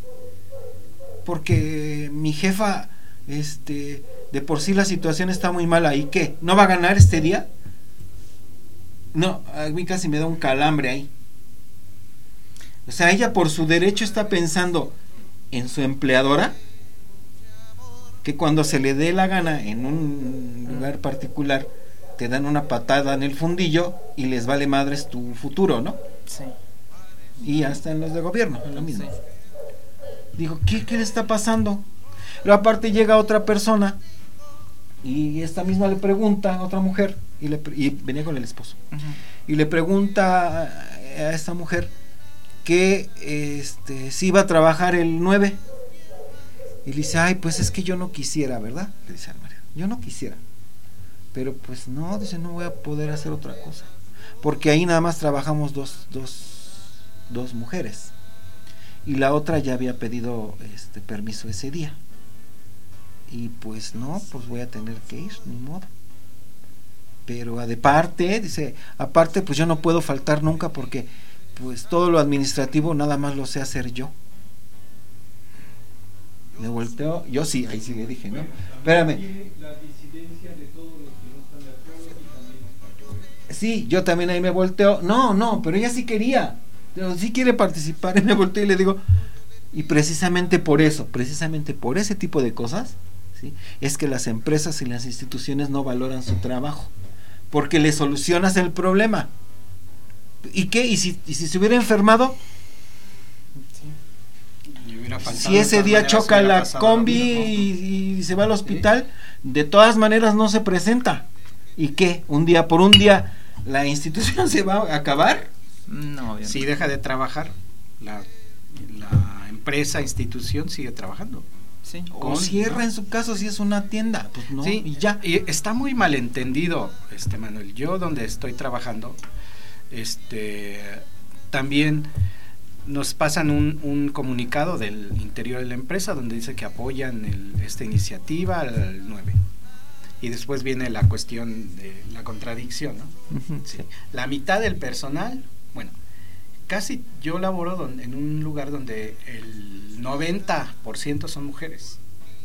Porque mi jefa, este, de por sí la situación está muy mala. ¿Y qué? ¿No va a ganar este día? No, a mí casi me da un calambre ahí. O sea, ella por su derecho está pensando en su empleadora, que cuando se le dé la gana en un lugar particular, te dan una patada en el fundillo y les vale madres tu futuro, ¿no? Sí. Y hasta en los de gobierno, es lo mismo. Sí. Digo, ¿qué, ¿qué le está pasando? Pero aparte llega otra persona y esta misma le pregunta a otra mujer, y, le, y venía con el esposo, uh-huh. y le pregunta a esta mujer que este, si iba a trabajar el nueve, y le dice, ay, pues es que yo no quisiera, ¿verdad? Le dice al marido, yo no quisiera, pero pues no, dice, no voy a poder hacer otra cosa, porque ahí nada más trabajamos dos, dos dos mujeres y la otra ya había pedido este permiso ese día y pues no, pues voy a tener que ir, ni modo. Pero de parte, dice, aparte pues yo no puedo faltar nunca porque pues todo lo administrativo nada más lo sé hacer yo. Me volteo, yo sí, ahí sí le dije, ¿no? Espérame. Sí, yo también ahí me volteo, no, no, pero ella sí quería. Pero sí quiere participar, y me volteo y le digo, y precisamente por eso, precisamente por ese tipo de cosas, ¿sí?, es que las empresas y las instituciones no valoran su trabajo, porque le solucionas el problema. ¿Y qué? ¿Y si, y si se hubiera enfermado? Sí. Hubiera si ese día choca la combi y, y se va al hospital, ¿sí?, de todas maneras no se presenta. ¿Y qué? Un día por un día, ¿la institución se va a acabar? No, si deja de trabajar, la, la empresa, institución sigue trabajando. Sí. O cierra, en su caso, si es una tienda, pues no, sí, y ya. Y está muy malentendido, este Manuel. Yo donde estoy trabajando, este, también nos pasan un, un comunicado del interior de la empresa donde dice que apoyan el, esta iniciativa al nueve. y después viene la cuestión de la contradicción, ¿no? Uh-huh. Sí. La mitad del personal, bueno, casi yo laboro don, en un lugar donde el noventa por ciento son mujeres.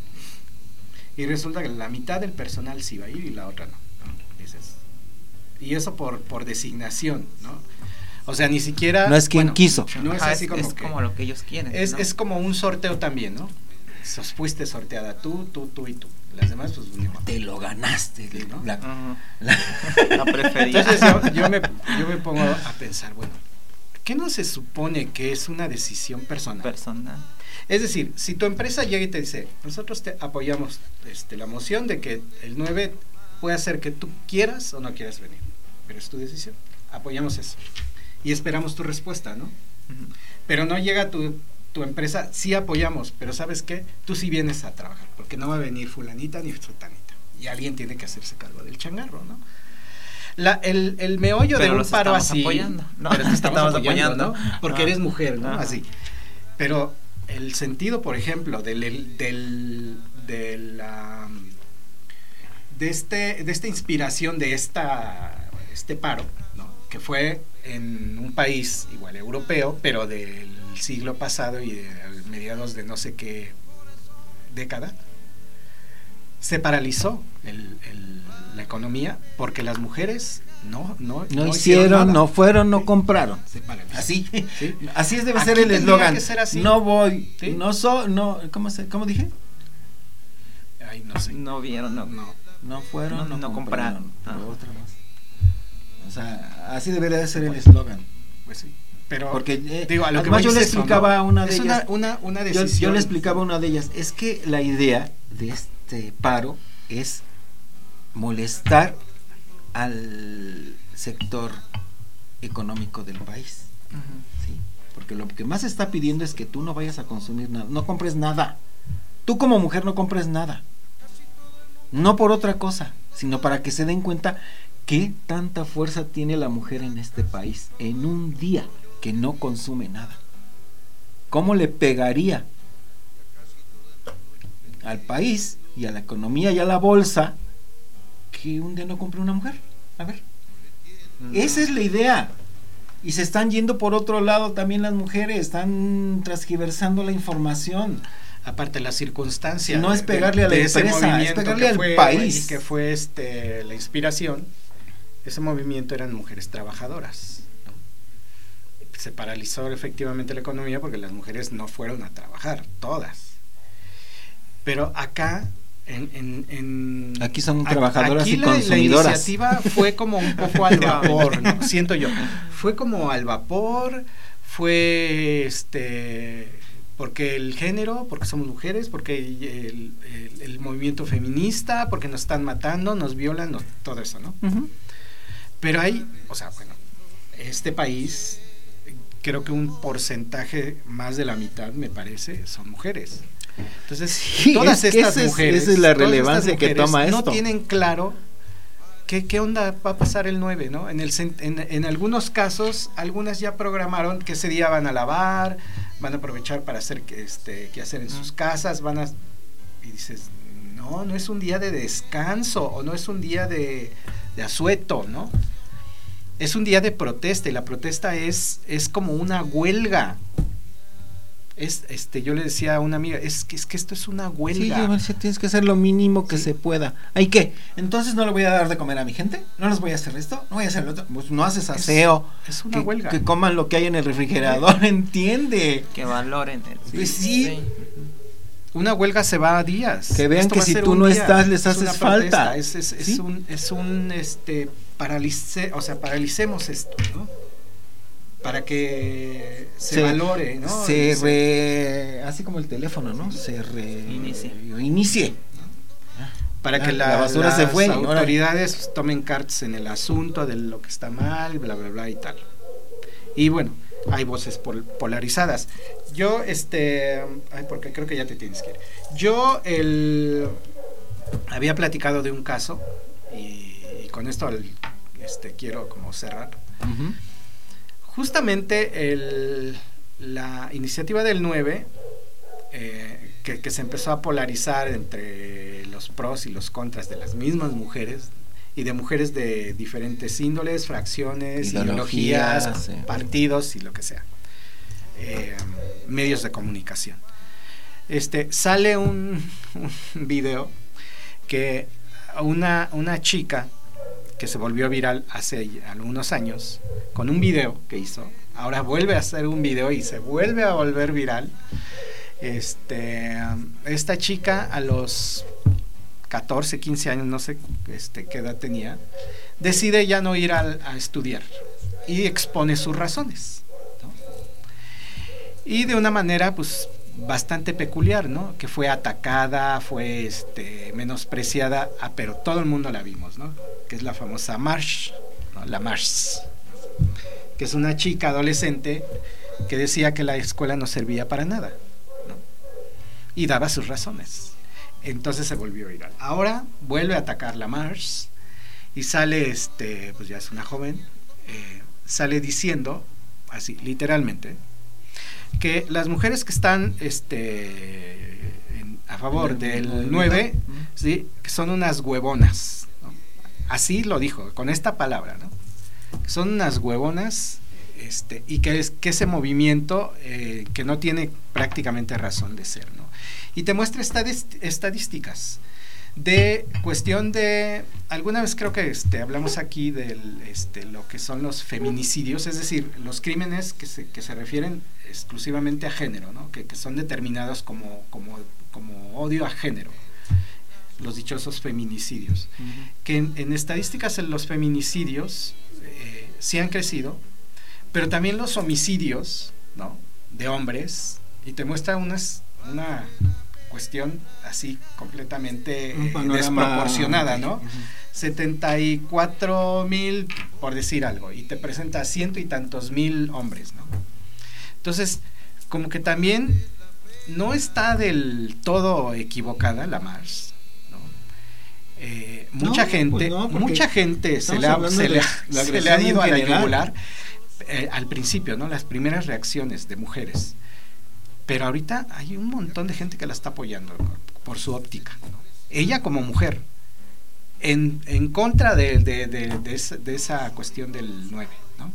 Y resulta que la mitad del personal sí va a ir y la otra no, ¿no? Dices, y eso por, por designación, ¿no? O sea, ni siquiera... No es quien bueno, quiso. No es Ajá, así es, como es que... como lo que ellos quieren. Es, ¿no? es como un sorteo también, ¿no? Sos, fuiste sorteada tú, tú, tú y tú. Las demás, pues... No. Te lo ganaste, Sí, ¿no? La, Uh-huh. la, La preferida. Entonces yo, yo, me, yo me pongo a pensar, bueno, ¿qué no se supone que es una decisión personal? Personal. Es decir, si tu empresa llega y te dice, nosotros te apoyamos este, la moción de que el nueve puede hacer que tú quieras o no quieras venir, pero es tu decisión, apoyamos eso y esperamos tu respuesta, ¿no? Uh-huh. Pero no llega tu, tu empresa, sí apoyamos, pero ¿sabes qué? Tú sí vienes a trabajar, porque no va a venir fulanita ni sutanita, y alguien tiene que hacerse cargo del changarro, ¿no? La, el, el meollo pero de un paro así... apoyando. No, pero te estamos, estamos apoyando, apoyando, ¿no? Porque ah. eres mujer, ¿no? Ah. Así. Pero el sentido, por ejemplo, del, del, de la... de este, de esta inspiración de esta, este paro, ¿no? Que fue en un país igual europeo, pero del siglo pasado y de mediados de no sé qué década, se paralizó el, el, la economía porque las mujeres no no, no, no hicieron, nada. no fueron, no compraron. Se paralizó. Así, ¿Sí? así es, debe Aquí ser el tendría eslogan. que ser así. No voy, ¿Sí? no soy, no, ¿cómo se, cómo dije? Ay, no sé. No vieron, no. No. No fueron, No- no, no compraron. compraron. Lo otro más. O sea, así debería de ser el eslogan. Pues sí. Pero Porque eh, digo, a lo que además voy yo es le eso, explicaba a ¿no? una de es ellas. una, una, una Yo, decisión. yo le explicaba a una de ellas, es que la idea de este paro es molestar al sector económico del país, Uh-huh. ¿sí? Porque lo que más está pidiendo es que tú no vayas a consumir nada, no compres nada. Tú como mujer no compres nada. No por otra cosa, sino para que se den cuenta qué tanta fuerza tiene la mujer en este país en un día que no consume nada. ¿Cómo le pegaría al país y a la economía y a la bolsa que un día no compre una mujer? A ver. Uh-huh. Esa es la idea. Y se están yendo por otro lado también las mujeres, están transgiversando la información. Aparte la circunstancia. No es pegarle a la ese empresa, es movimiento pegarle que al fue, país. y que fue este la inspiración. Ese movimiento eran mujeres trabajadoras, ¿no? Se paralizó efectivamente la economía porque las mujeres no fueron a trabajar, todas. Pero acá en, en, en Aquí son a, trabajadoras aquí y la, consumidoras. la iniciativa fue como un poco al vapor, ¿no? Siento yo. Fue como al vapor, fue este porque el género, porque somos mujeres, porque el, el, el movimiento feminista, porque nos están matando, nos violan, no, todo eso, ¿no? Uh-huh. Pero hay, o sea, bueno, este país, creo que un porcentaje más de la mitad, me parece, son mujeres. Entonces, Sí, todas es que estas esa es- mujeres, esa es la todas estas relevancia que mujeres toma no esto. tienen claro qué, qué onda va a pasar el nueve, ¿no? En, el, en, en algunos casos, algunas ya programaron que ese día van a lavar, van a aprovechar para hacer este, qué hacer en sus casas, van a... Y dices, no, no es un día de descanso, o no es un día de, de asueto, ¿no? Es un día de protesta, y la protesta es, es como una huelga. Es, este, yo le decía a una amiga, es que, es que esto es una huelga. Sí, Marcia, tienes que hacer lo mínimo que Sí. se pueda. ¿Ay qué? Entonces no le voy a dar de comer a mi gente, no les voy a hacer esto, no voy a hacer lo otro. Pues no haces aseo. Es, es una que, huelga. que coman lo que hay en el refrigerador, entiende. Que valoren el... Pues sí. Una huelga se va a días. Que vean Esto que va a si ser tú un no día. estás, les Es haces una falta. protesta, Es, es, es ¿Sí? un, es un, este, paralice, o sea, paralicemos esto, ¿no? Para que se, Se- valore, ¿no? Se Se- re... Así como el teléfono, ¿no? Se re... Inicie. Inicie. para Ah, que la la, basura las se fue, y ahora- autoridades tomen cartas en el asunto de lo que está mal, bla, bla, bla y tal. Y bueno, hay voces pol polarizadas. Yo, este, ay, porque creo que ya te tienes que ir. Yo, el, había platicado de un caso, y, y con esto, el, este, quiero como cerrar. Uh-huh. Justamente el, la iniciativa del nueve, eh, que, que se empezó a polarizar entre los los pros y los contras de las mismas mujeres y de mujeres de diferentes índoles, fracciones, ideologías, ideologías sí. partidos y lo que sea, eh, medios de comunicación. Este, sale un, un video que una, una chica que se volvió viral hace algunos años, con un video que hizo, ahora vuelve a hacer un video y se vuelve a volver viral. Este, esta chica a los catorce, quince años, no sé este, qué edad tenía, decide ya no ir a, a estudiar y expone sus razones, ¿no? Y de una manera pues bastante peculiar, ¿no? Que fue atacada, fue este, menospreciada, ah, pero todo el mundo la vimos, ¿no? Que es la famosa Marsh, ¿no? La Marsh, que es una chica adolescente que decía que la escuela no servía para nada, ¿no? Y daba sus razones. Entonces se volvió viral. Ahora vuelve a atacar la Marsh y sale, este, pues ya es una joven, eh, sale diciendo, así, literalmente, que las mujeres que están este, en, a favor del nueve, ¿sí? Que son unas huevonas, ¿no? Así lo dijo, con esta palabra, ¿no? Que son unas huevonas, este, y que, es, que ese movimiento eh, que no tiene prácticamente razón de ser, ¿no? Y te muestra estadist- estadísticas de cuestión de, alguna vez creo que este, hablamos aquí de este, lo que son los feminicidios, es decir, los crímenes que se, que se refieren exclusivamente a género, ¿no? que, que son determinados como, como, como odio a género, los dichosos feminicidios. Uh-huh. Que en, en estadísticas en los feminicidios eh, sí han crecido, pero también los homicidios, ¿no? De hombres, y te muestra unas, una cuestión así completamente eh, desproporcionada, ¿no? Uh-huh. setenta y cuatro mil, por decir algo, y te presenta ciento y tantos mil hombres, ¿no? Entonces, como que también no está del todo equivocada la Mars, ¿no? Eh, mucha no, gente, pues no, mucha gente se le ha, se le, se le ha ido a la yugular eh, al principio, ¿no? Las primeras reacciones de mujeres. Pero ahorita hay un montón de gente que la está apoyando por su óptica, ¿no? Ella como mujer, en, en contra de, de, de, de, esa, de esa cuestión del nueve, ¿no?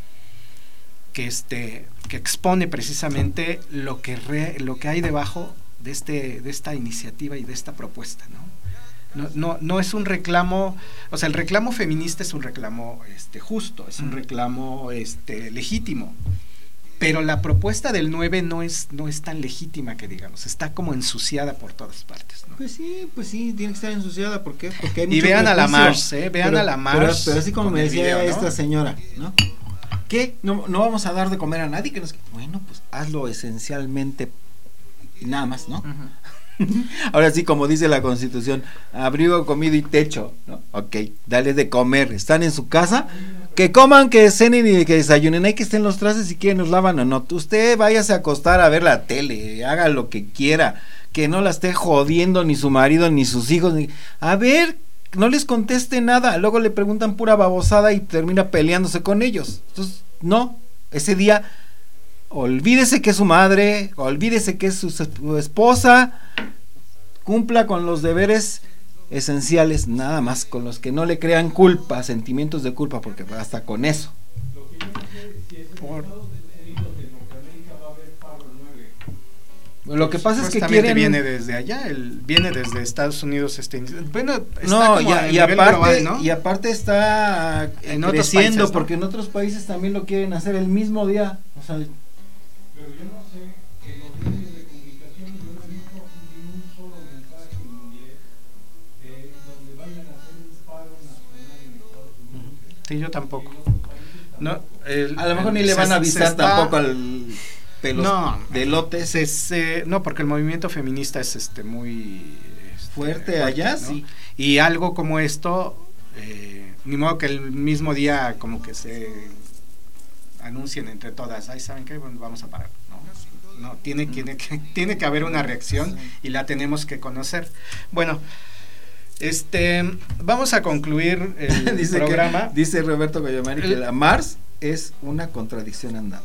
Que, este, que expone precisamente lo que, re, lo que hay debajo de, este, de esta iniciativa y de esta propuesta, ¿no? No, no, no es un reclamo, o sea, el reclamo feminista es un reclamo este, justo, es un reclamo este, legítimo. Pero la propuesta del nueve no es no es tan legítima que digamos, está como ensuciada por todas partes, ¿no? Pues sí, pues sí, tiene que estar ensuciada, ¿por qué? Porque hay y vean a la Mars, ¿eh? Vean pero, a la Mars. Pero, pero así como me decía video, ¿no? esta señora, ¿no? ¿Qué? No, no vamos a dar de comer a nadie, que nos... Bueno, pues hazlo esencialmente y nada más, ¿no? Uh-huh. Ahora sí, como dice la Constitución, abrigo, comida y techo, ¿no? Ok, dale de comer, están en su casa, que coman, que cenen y que desayunen, hay que estén los trastes si quieren los lavan o no, usted váyase a acostar a ver la tele, haga lo que quiera, que no la esté jodiendo ni su marido ni sus hijos, ni... a ver, no les conteste nada, luego le preguntan pura babosada y termina peleándose con ellos. Entonces, no, ese día olvídese que es su madre, olvídese que es su, su esposa, cumpla con los deberes esenciales, nada más, con los que no le crean culpa, sentimientos de culpa, porque hasta con eso. Por... Lo que pasa es que quieren... viene desde allá, el, viene desde Estados Unidos, este, bueno, está no, como ya, y aparte, global, ¿no? y aparte está en creciendo, otros países, ¿no? Porque en otros países también lo quieren hacer el mismo día, o sea, pero yo no sé, en los medios de comunicación yo no he visto ni un solo mensaje en inglés eh, donde vayan a hacer un paro nacional en Estados Unidos. Sí, yo tampoco. No, el, a lo mejor el, ni le van a avisar está, tampoco al pelos no, de lotes. Se, se, no, porque el movimiento feminista es este muy este, fuerte allá, ¿no? Sí. Y algo como esto, eh, ni modo que el mismo día como que se anuncien entre todas, ay, ¿saben qué? Bueno, vamos a parar, ¿no? No, tiene, tiene, que, tiene que haber una reacción y la tenemos que conocer. Bueno, este, vamos a concluir el dice programa. Que, dice Roberto Goyamari que la Mars es una contradicción andante.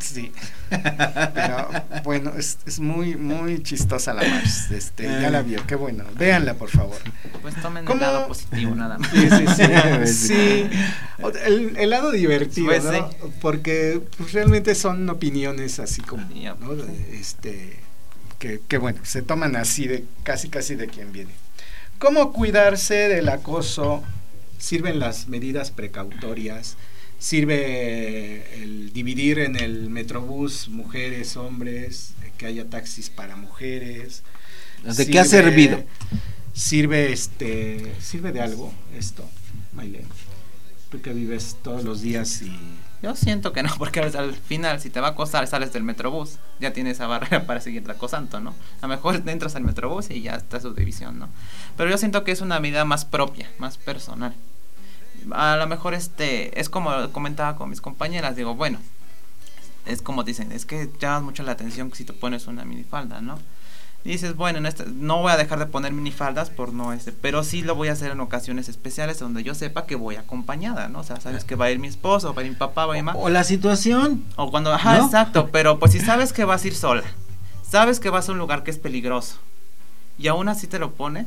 Sí, pero bueno, es, es muy muy chistosa la Mars, este, ya la vio, qué bueno, véanla por favor. Pues tomen el lado positivo nada más. Sí, sí, sí, sí. El, el lado divertido, pues, ¿no? Sí. Porque pues, realmente son opiniones así como, ¿no? Este, que, que bueno, se toman así de casi casi de quien viene. ¿Cómo cuidarse del acoso? Sirven las medidas precautorias. Sirve el dividir en el metrobús mujeres, hombres, que haya taxis para mujeres. ¿De sirve, qué ha servido? Sirve este, sirve de algo esto, Maylene. Tú que vives todos los días y yo siento que no, porque al final si te va a acosar sales del metrobús, ya tienes esa barrera para seguir acosando, ¿no? A lo mejor entras al metrobús y ya está su división, ¿no? Pero yo siento que es una medida más propia, más personal. A lo mejor este es como comentaba con mis compañeras, digo, bueno, es como dicen, es que llamas mucho la atención si te pones una minifalda, ¿no? Y dices, bueno, en este, no voy a dejar de poner minifaldas por no este, pero sí lo voy a hacer en ocasiones especiales donde yo sepa que voy acompañada, ¿no? O sea, sabes que va a ir mi esposo, va a ir mi papá, va a ir mi mamá. O la situación. O cuando, ajá, ¿no? Exacto, pero pues si sabes que vas a ir sola, sabes que vas a un lugar que es peligroso y aún así te lo pones,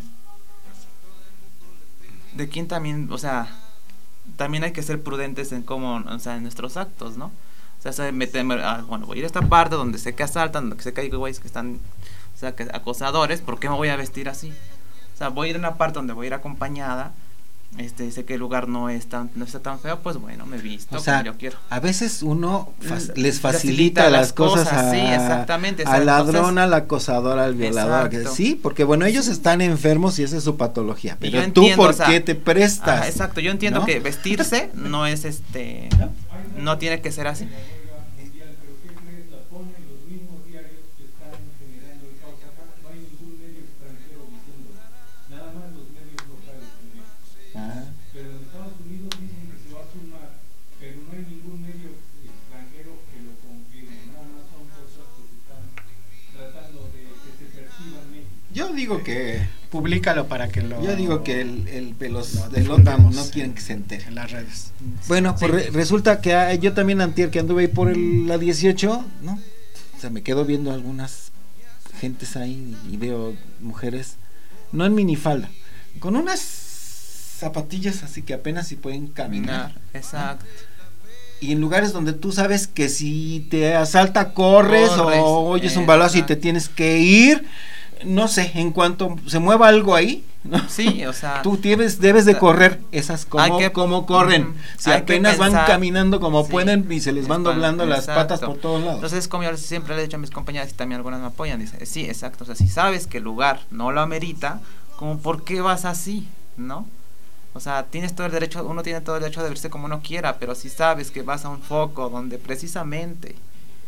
¿de quién también, o sea, también hay que ser prudentes en cómo, o sea, en nuestros actos, ¿no? O sea, meterme, ah, bueno, voy a ir a esta parte donde sé que asaltan, donde sé que hay güeyes que están, o sea, que acosadores, ¿por qué me voy a vestir así? O sea, voy a ir a una parte donde voy a ir acompañada, este, sé que el lugar no es tan, no está tan feo, pues bueno, me visto, o sea, como yo quiero. A veces uno fa les facilita, facilita las, las cosas, cosas a, sí, exactamente, al ladrón, entonces, al acosador, al violador, que, sí, porque bueno, ellos están enfermos y esa es su patología, pero tú entiendo, ¿por o sea, qué te prestas? Ajá, exacto, yo entiendo, ¿no? Que vestirse no es este, ¿no? no tiene que ser así. Yo digo que publícalo para que lo. Yo digo que el, el, el los lo del otro no quieren que se entere en las redes. Bueno, sí. pues re, resulta que hay, yo también antier que anduve ahí por el, la dieciocho, ¿no? O sea, me quedo viendo algunas gentes ahí y veo mujeres no en minifalda, con unas zapatillas así que apenas si pueden caminar. Exacto. Y en lugares donde tú sabes que si te asalta corres, corres o oyes un balazo y te tienes que ir. No sé, en cuanto se mueva algo ahí, ¿no? Sí, o sea, tú tienes, debes de correr esas como, que, como corren, uh-huh. si apenas van caminando como sí, pueden y se les van doblando van, las exacto. patas por todos lados. Entonces, como yo siempre le he dicho a mis compañeras y también algunas me apoyan, dice, sí, exacto, o sea, si sabes que el lugar no lo amerita, como ¿por qué vas así? ¿No? O sea, tienes todo el derecho, uno tiene todo el derecho de verse como uno quiera, pero si sabes que vas a un foco donde precisamente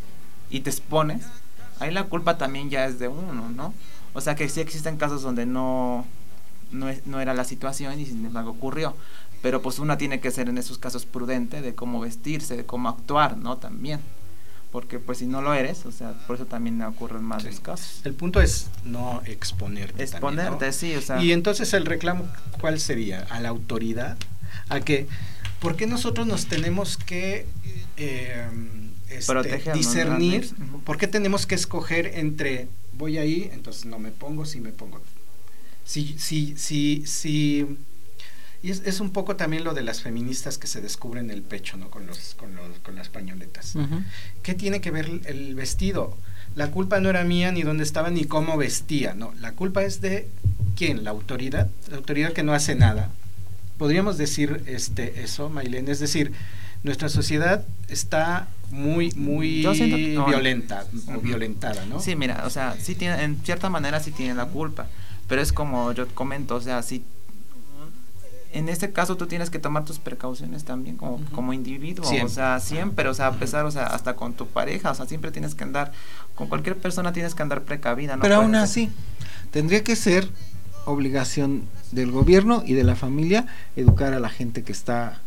y te expones, ahí la culpa también ya es de uno, ¿no? O sea que sí existen casos donde no, no, es, no era la situación y sin embargo ocurrió. Pero pues uno tiene que ser en esos casos prudente de cómo vestirse, de cómo actuar, ¿no? También. Porque pues si no lo eres, o sea, por eso también ocurren más sí. los casos. El punto es no exponerte. Exponerte, también, ¿no? Sí, o sea. Y entonces el reclamo, ¿cuál sería? ¿A la autoridad? ¿A que por qué nosotros nos tenemos que... Eh, Este, discernir, uh-huh. ¿Por qué tenemos que escoger entre voy ahí, entonces no me pongo, si me pongo? Si, si, si, si, y es, es un poco también lo de las feministas que se descubren el pecho, ¿no? Con los, con los, con las pañoletas. Uh-huh. ¿Qué tiene que ver el vestido? La culpa no era mía ni dónde estaba ni cómo vestía, no. La culpa es de ¿quién? La autoridad, la autoridad que no hace nada. Podríamos decir este eso, Maylene, es decir, nuestra sociedad está muy muy siento, no, violenta o uh-huh. violentada, ¿no? Sí, mira, o sea, sí tiene, en cierta manera sí tiene la culpa, pero es como yo comento, o sea, si en este caso tú tienes que tomar tus precauciones también como, uh-huh. como individuo, siempre. O sea, siempre, o sea, a pesar, o sea, hasta con tu pareja, o sea, siempre tienes que andar, con cualquier persona tienes que andar precavida, ¿no? Pero aún así, tendría que ser obligación del gobierno y de la familia educar a la gente que está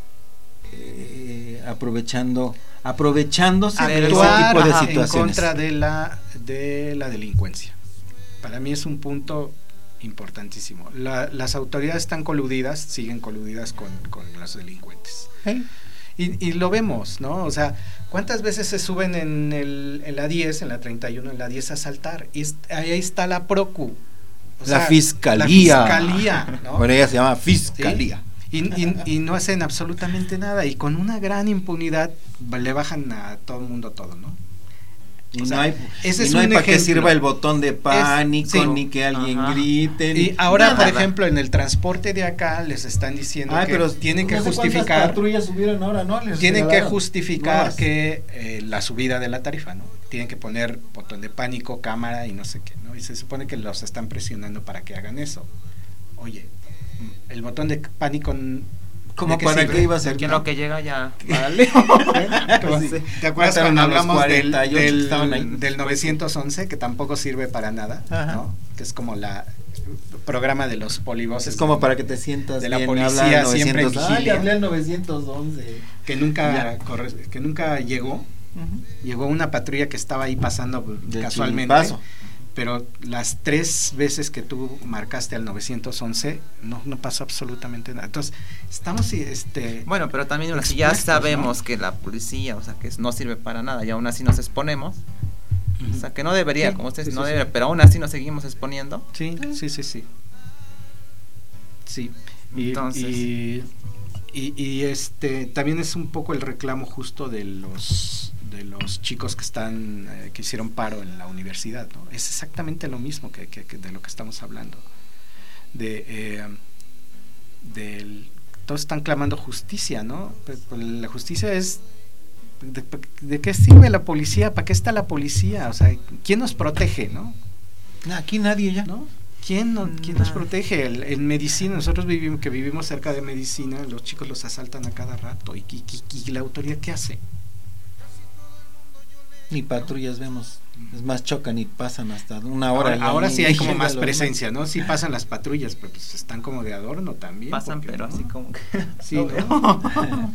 eh, aprovechando aprovechándose de ese tipo de situaciones en contra de la de la delincuencia. Para mí es un punto importantísimo. La, las autoridades están coludidas, siguen coludidas con, con los delincuentes. ¿Eh? Y, y lo vemos, ¿no? O sea, ¿cuántas veces se suben en, el, en la diez, en la treinta y uno, en la diez a asaltar? Y es, ahí está la Procu. O la sea, fiscalía. La fiscalía, ¿no? Bueno, ella se llama fiscalía. ¿Sí? Y, y, y no hacen absolutamente nada. Y con una gran impunidad le bajan a todo el mundo todo, ¿no? Y o no sea, hay, ese y es no hay un para que ejemplo. sirva el botón de pánico, Es, sí. ni que alguien Ajá. grite. Y ahora, nada. por ejemplo, en el transporte de acá les están diciendo Ay, que pero tienen que no sé cuántas justificar, patrullas subieron ahora, ¿no? Les tienen que regalaron justificar nuevas. que eh, la subida de la tarifa, ¿no? Tienen que poner botón de pánico, cámara y no sé qué, ¿no? Y se supone que los están presionando para que hagan eso. Oye, el botón de pánico, ¿Cómo ¿de para sirve? qué iba a ser? Aquí en no? lo que llega ya. Vale. Sí. ¿Te acuerdas Mataron cuando a los hablamos del, cuarenta y ocho que del, estaban ahí? del novecientos once, que tampoco sirve para nada, Ajá. ¿no? Que es como la programa de los polivoces. Es como de, para que te sientas de la bien, policía habla siempre en novecientos. Ay, vigilia. hablé al novecientos once. que nunca Ya. corre, que nunca llegó. Uh-huh. Llegó una patrulla que estaba ahí pasando De casualmente. chiripazo. Pero las tres veces que tú marcaste al novecientos once no, no pasó absolutamente nada. Entonces, estamos este Bueno, pero también si expuestos, ya sabemos ¿no? que la policía, o sea, que no sirve para nada y aún así nos exponemos, o sea, que no debería, Sí, como ustedes, sí, no sí, debería, sí. pero aún así nos seguimos exponiendo. Sí, sí, sí, sí. Sí. Y, Entonces. y, y, y este también es un poco el reclamo justo de los de los chicos que están eh, que hicieron paro en la universidad, ¿no? Es exactamente lo mismo que, que, que de lo que estamos hablando. De eh, del todos están clamando justicia, ¿no? Pues, pues, la justicia es de, de qué sirve la policía, ¿para qué está la policía? O sea, ¿quién nos protege, no? Aquí nadie ya. ¿No? ¿Quién, no, ¿quién nos protege? El, en medicina, nosotros vivimos, que vivimos cerca de medicina, los chicos los asaltan a cada rato. ¿Y, y, y, y la autoridad qué hace? Ni patrullas vemos. Es más, chocan y pasan hasta una hora. Ahora, ahora y- sí hay y como llega más lo presencia, ¿no? Sí pasan las patrullas, pero pues están como de adorno también. Pasan, porque, pero ¿no? así como que Sí, no ¿no? veo.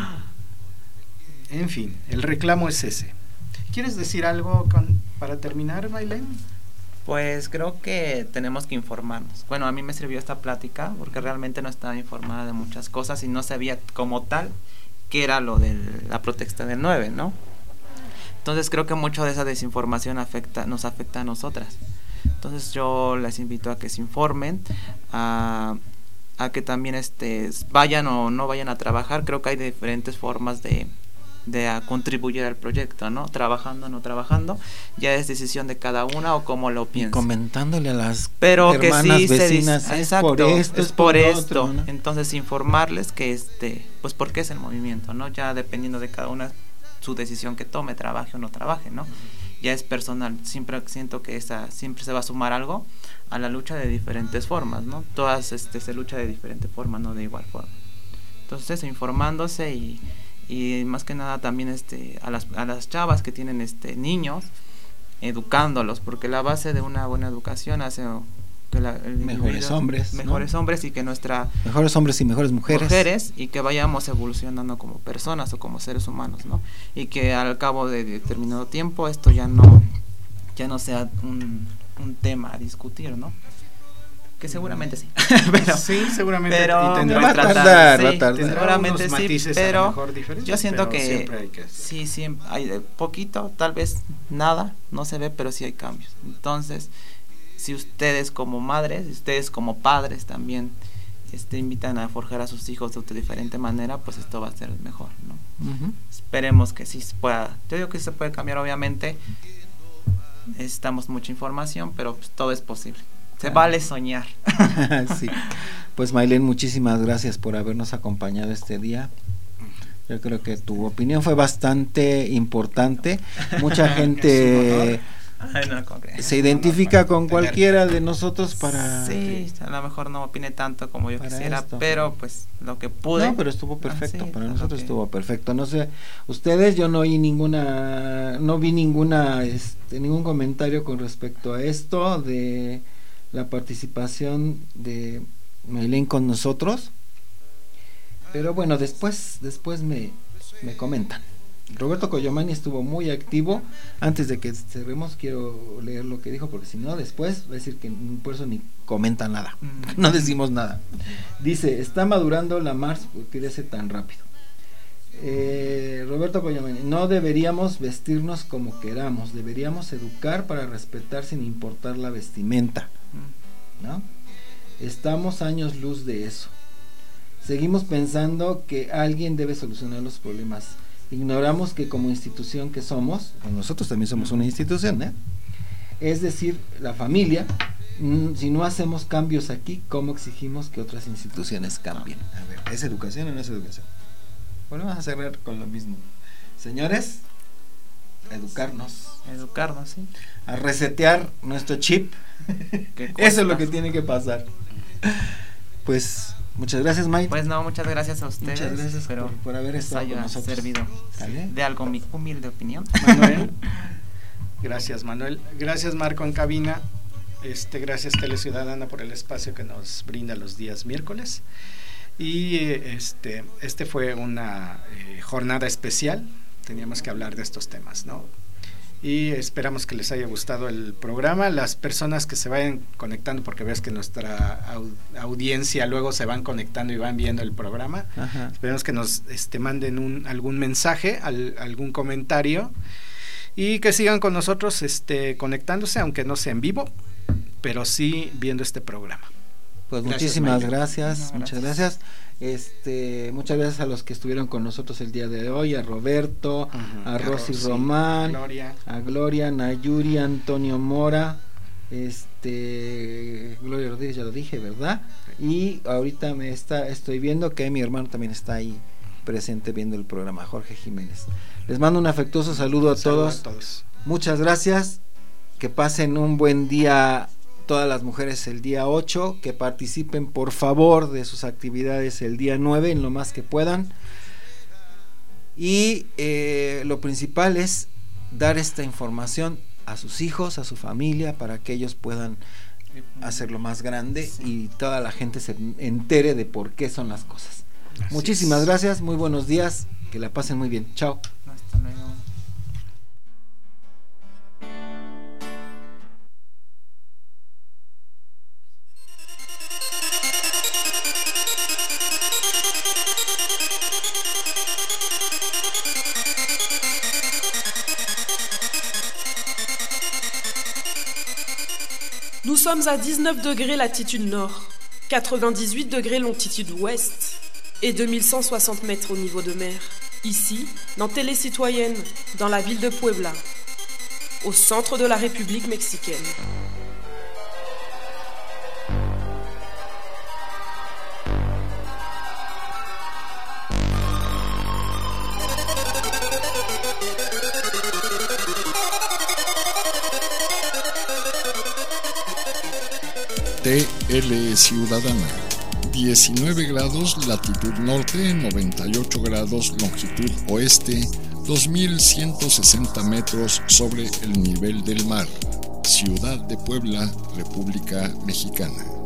En fin, el reclamo es ese. ¿Quieres decir algo con, para terminar, Maylene? Pues creo que tenemos que informarnos. Bueno, a mí me sirvió esta plática porque realmente no estaba informada de muchas cosas y no sabía como tal qué era lo de la protesta del nueve, ¿no? Entonces creo que mucho de esa desinformación afecta, nos afecta a nosotras. Entonces yo les invito a que se informen, a, a que también este, vayan o no vayan a trabajar. Creo que hay diferentes formas de, de a contribuir al proyecto, ¿no? Trabajando o no trabajando, ya es decisión de cada una o cómo lo Y piensa. comentándole a las Pero que hermanas sí vecinas, se dice, es exacto, por esto, es por lo esto. otro, ¿no? Entonces informarles que este, pues por qué es el movimiento, ¿no? Ya dependiendo de cada una su decisión que tome, trabaje o no trabaje, ¿no? Ya es personal. Siempre siento que esa siempre se va a sumar algo a la lucha de diferentes formas, ¿no? Todas este se lucha de diferente forma, no de igual forma. Entonces, informándose y y más que nada también este a las a las chavas que tienen este niños, educándolos, porque la base de una buena educación hace que la, el Mejores hombres, mejores ¿no? hombres y que nuestra Mejores hombres y mejores mujeres. mujeres y que vayamos evolucionando como personas o como seres humanos, ¿no? Y que al cabo de determinado tiempo esto ya no ya no sea un, un tema a discutir, ¿no? Que seguramente sí. pero, sí, seguramente. pero y tendrá va a tratar, tardar, sí, va a tardar. tendrá seguramente unos sí, matices a lo pero mejor diferentes, yo siento pero que siempre hay que sí, siempre hay de poquito, tal vez nada, no se ve, pero sí hay cambios. Entonces, si ustedes como madres, si ustedes como padres también este, invitan a forjar a sus hijos de diferente manera, pues esto va a ser mejor, ¿no? Uh-huh. Esperemos que sí se pueda. Yo digo que sí se puede cambiar, obviamente. Necesitamos mucha información, pero pues, todo es posible. Se Claro. vale soñar. Sí. Pues Maylene, muchísimas gracias por habernos acompañado este día. Yo creo que tu opinión fue bastante importante. Mucha gente Ay, no, ¿cómo crees? se identifica con cualquiera de nosotros para... Sí, a lo mejor no opine tanto como yo Para quisiera, esto. pero pues lo que pude. No, pero estuvo perfecto, Ah, sí, para lo nosotros que- estuvo perfecto. No sé, ustedes, yo no oí ninguna, no vi ninguna, este, ningún comentario con respecto a esto de la participación de Maylene con nosotros, pero bueno, después, después me, me comentan. Roberto Collomani estuvo muy activo. Antes de que cerremos, quiero leer lo que dijo, porque si no, después va a decir que por eso ni comenta nada. Mm. No decimos nada. Dice: está madurando la Mars porque crece tan rápido. Eh, Roberto Coyameni, no deberíamos vestirnos como queramos, deberíamos educar para respetar sin importar la vestimenta, ¿no? Estamos años luz de eso. Seguimos pensando que alguien debe solucionar los problemas. Ignoramos que como institución que somos, pues nosotros también somos una institución, ¿eh? Es decir, la familia, si no hacemos cambios aquí, ¿cómo exigimos que otras instituciones cambien? A ver, ¿es educación o no es educación? Bueno, vamos a cerrar con lo mismo. Señores, a educarnos. Educarnos, sí. A resetear nuestro chip. Eso es lo que tiene que pasar. Pues, muchas gracias, Mike. Pues no, muchas gracias a ustedes. Muchas gracias por, por haber estado con nosotros. Servido de algo mi humilde opinión. Manuel. Gracias, Manuel. Gracias, Marco, en cabina. Este, gracias, Tele Ciudadana, por el espacio que nos brinda los días miércoles. Y este, este fue una eh, jornada especial, teníamos que hablar de estos temas, ¿no? Y esperamos que les haya gustado el programa. Las personas que se vayan conectando, porque ves que nuestra au- audiencia luego se van conectando y van viendo el programa. Ajá. Esperemos que nos este, manden un, algún mensaje, al, algún comentario, y que sigan con nosotros este, conectándose, aunque no sea en vivo, pero sí viendo este programa. Pues gracias, muchísimas gracias, no, muchas gracias. Este, muchas gracias a los que estuvieron con nosotros el día de hoy, a Roberto, uh-huh, a, a Rosy Román, Gloria. a Gloria, Nayuri, Antonio Mora, este, Gloria Rodríguez, ya lo dije, ¿verdad? Y ahorita me está, estoy viendo que mi hermano también está ahí presente viendo el programa, Jorge Jiménez. Les mando un afectuoso saludo a, saludo todos. a todos. Muchas gracias, que pasen un buen día. Todas las mujeres el día ocho, que participen por favor de sus actividades el día nueve en lo más que puedan, y eh, lo principal es dar esta información a sus hijos, a su familia, para que ellos puedan hacerlo más grande y toda la gente se entere de por qué son las cosas. Así Muchísimas es. gracias, muy buenos días, que la pasen muy bien, chao. Hasta luego. Nous sommes à dix-neuf degrés latitude nord, quatre-vingt-dix-huit degrés longitude ouest et deux mille cent soixante mètres au niveau de mer. Ici, dans Télé Citoyenne, dans la ville de Puebla, au centre de la République mexicaine. T L Ciudadana, diecinueve grados latitud norte, noventa y ocho grados longitud oeste, dos mil ciento sesenta metros sobre el nivel del mar. Ciudad de Puebla, República Mexicana.